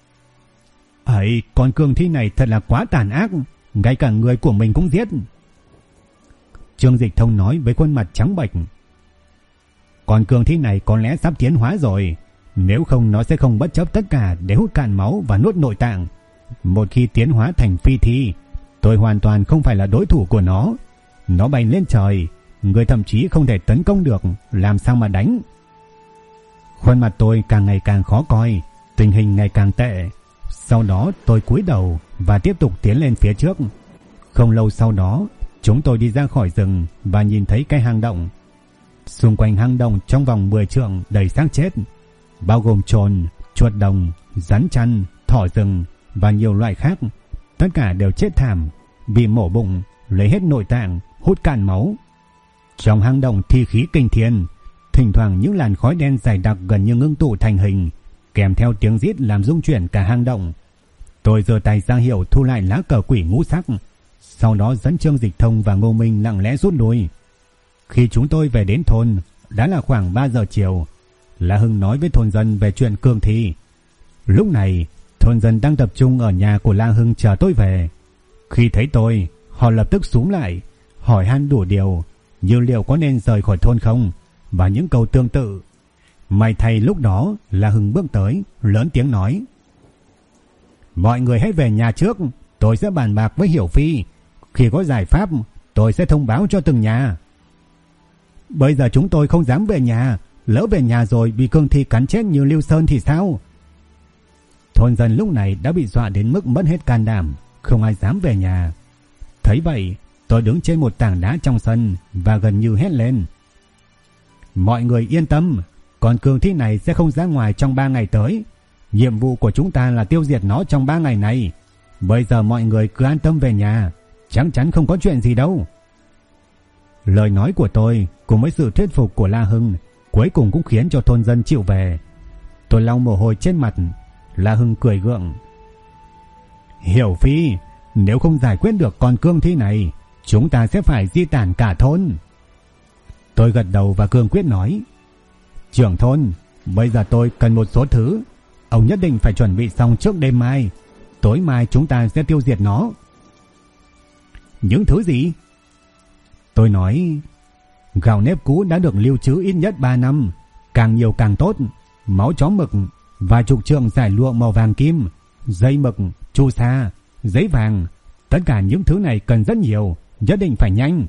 Ấy, con cương thi này thật là quá tàn ác, ngay cả người của mình cũng giết. Trương Dịch Thông nói với khuôn mặt trắng bệch. Con cương thi này có lẽ sắp tiến hóa rồi, nếu không nó sẽ không bất chấp tất cả để hút cạn máu và nuốt nội tạng. Một khi tiến hóa thành phi thi, tôi hoàn toàn không phải là đối thủ của nó. Nó bay lên trời, người thậm chí không thể tấn công được, làm sao mà đánh? Khuôn mặt tôi càng ngày càng khó coi, tình hình ngày càng tệ. Sau đó tôi cúi đầu và tiếp tục tiến lên phía trước. Không lâu sau đó, chúng tôi đi ra khỏi rừng và nhìn thấy cái hang động. Xung quanh hang động trong vòng 10 trượng đầy xác chết, bao gồm trồn, chuột đồng, rắn chăn, thỏ rừng và nhiều loại khác. Tất cả đều chết thảm, bị mổ bụng, lấy hết nội tạng, hút cạn máu. Trong hang động thi khí kinh thiên, thỉnh thoảng những làn khói đen dày đặc gần như ngưng tụ thành hình, kèm theo tiếng rít làm rung chuyển cả hang động. Tôi giơ tay ra hiệu thu lại lá cờ quỷ ngũ sắc, sau đó dẫn Trương Dịch Thông và Ngô Minh lặng lẽ rút lui. Khi chúng tôi về đến thôn, đã là khoảng 3 giờ chiều. La Hưng nói với thôn dân về chuyện cương thi. Lúc này, thôn dân đang tập trung ở nhà của La Hưng chờ tôi về. Khi thấy tôi, họ lập tức xúm lại, hỏi han đủ điều, như liệu có nên rời khỏi thôn không, và những câu tương tự. May thay lúc đó, La Hưng bước tới, lớn tiếng nói: Mọi người hãy về nhà trước, tôi sẽ bàn bạc với Hiểu Phi. Khi có giải pháp, tôi sẽ thông báo cho từng nhà. Bây giờ chúng tôi không dám về nhà, lỡ về nhà rồi bị cương thi cắn chết như Lưu Sơn thì sao? Thôn dân lúc này đã bị dọa đến mức mất hết can đảm, không ai dám về nhà. Thấy vậy, tôi đứng trên một tảng đá trong sân và gần như hét lên: Mọi người yên tâm, con cương thi này sẽ không ra ngoài trong 3 ngày tới. Nhiệm vụ của chúng ta là tiêu diệt nó trong 3 ngày này. Bây giờ mọi người cứ an tâm về nhà, chắc chắn không có chuyện gì đâu. Lời nói của tôi cùng với sự thuyết phục của La Hưng cuối cùng cũng khiến cho thôn dân chịu về. Tôi lau mồ hôi trên mặt. La Hưng cười gượng: Hiểu Phi, nếu không giải quyết được con cương thi này, chúng ta sẽ phải di tản cả thôn. Tôi gật đầu và cương quyết nói: Trưởng thôn, bây giờ tôi cần một số thứ. Ông nhất định phải chuẩn bị xong trước đêm mai. Tối mai chúng ta sẽ tiêu diệt nó. Những thứ gì? Tôi nói: Gạo nếp cũ đã được lưu trữ ít nhất 3 năm, càng nhiều càng tốt. Máu chó mực, vài chục trượng giải lụa màu vàng kim, dây mực, chu sa, giấy vàng. Tất cả những thứ này cần rất nhiều, nhất định phải nhanh.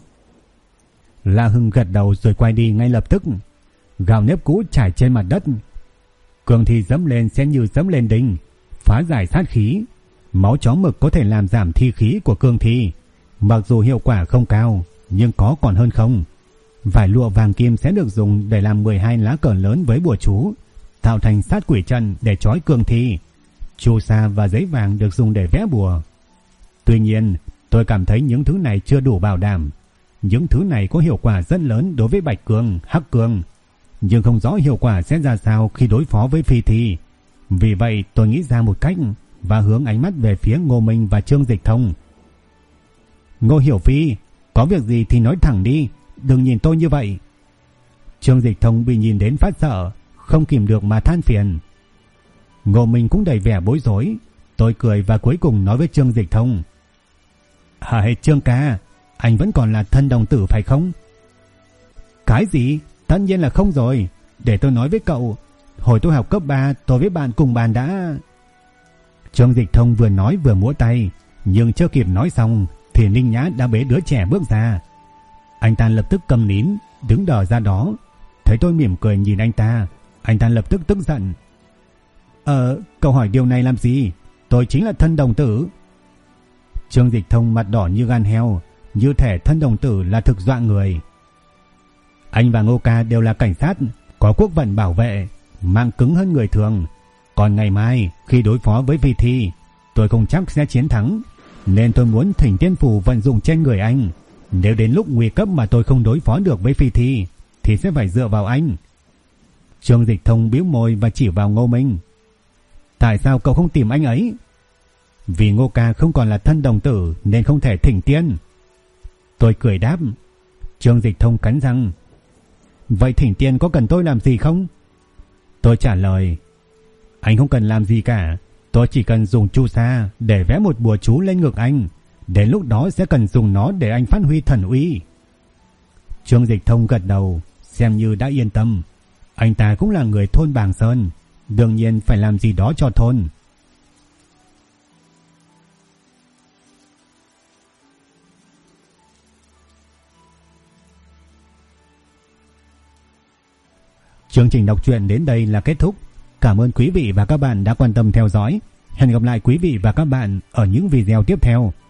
La Hưng gật đầu rồi quay đi ngay lập tức. Gạo nếp cũ trải trên mặt đất. Cương thi dẫm lên sẽ như dẫm lên đinh, phá giải sát khí. Máu chó mực có thể làm giảm thi khí của cương thi, Mặc dù hiệu quả không cao, nhưng có còn hơn không. Vải lụa vàng kim sẽ được dùng để làm 12 lá cờ lớn với bùa chú, tạo thành sát quỷ trận để trói cương thi. Chu sa và giấy vàng được dùng để vẽ bùa. Tuy nhiên, tôi cảm thấy những thứ này chưa đủ bảo đảm. Những thứ này có hiệu quả rất lớn đối với bạch cương, hắc cương, nhưng không rõ hiệu quả sẽ ra sao khi đối phó với phi thi. Vì vậy tôi nghĩ ra một cách và hướng ánh mắt về phía Ngô Minh và Trương Dịch Thông. Ngô Hiểu Phi, có việc gì thì nói thẳng đi, đừng nhìn tôi như vậy. Trương Dịch Thông bị nhìn đến phát sợ, không kìm được mà than phiền. Ngô Minh cũng đầy vẻ bối rối. Tôi cười và cuối cùng nói với Trương Dịch Thông: Trương ca, anh vẫn còn là thân đồng tử phải không? Cái gì? Tất nhiên là không rồi. Để tôi nói với cậu, hồi tôi học cấp 3, tôi với bạn cùng bàn đã... Trương Dịch Thông vừa nói vừa múa tay, nhưng chưa kịp nói xong thì Ninh Nhã đã bế đứa trẻ bước ra. Anh ta lập tức câm nín, đứng đờ ra đó. Thấy tôi mỉm cười nhìn anh ta lập tức tức giận. Cậu hỏi điều này làm gì? Tôi chính là thân đồng tử. Trương Dịch Thông mặt đỏ như gan heo, như thể thân đồng tử là thực dọa người. Anh và Ngô ca đều là cảnh sát, có quốc vận bảo vệ, mạng cứng hơn người thường. Còn ngày mai khi đối phó với phi thi, tôi không chắc sẽ chiến thắng, nên tôi muốn thỉnh tiên phù vận dụng trên người anh. Nếu đến lúc nguy cấp mà tôi không đối phó được với phi thi thì sẽ phải dựa vào anh. Trương Dịch Thông bĩu môi và chỉ vào Ngô Minh. Tại sao cậu không tìm anh ấy? Vì Ngô ca không còn là thân đồng tử nên không thể thỉnh tiên. Tôi cười đáp. Trương Dịch Thông cắn răng. Vậy thỉnh tiên có cần tôi làm gì không? Tôi trả lời. Anh không cần làm gì cả. Tôi chỉ cần dùng chu sa để vẽ một bùa chú lên ngực anh. Đến lúc đó sẽ cần dùng nó để anh phát huy thần uy. Trương Dịch Thông gật đầu, xem như đã yên tâm. Anh ta cũng là người thôn Bàng Sơn, đương nhiên phải làm gì đó cho thôn. Chương trình đọc truyện đến đây là kết thúc. Cảm ơn quý vị và các bạn đã quan tâm theo dõi. Hẹn gặp lại quý vị và các bạn ở những video tiếp theo.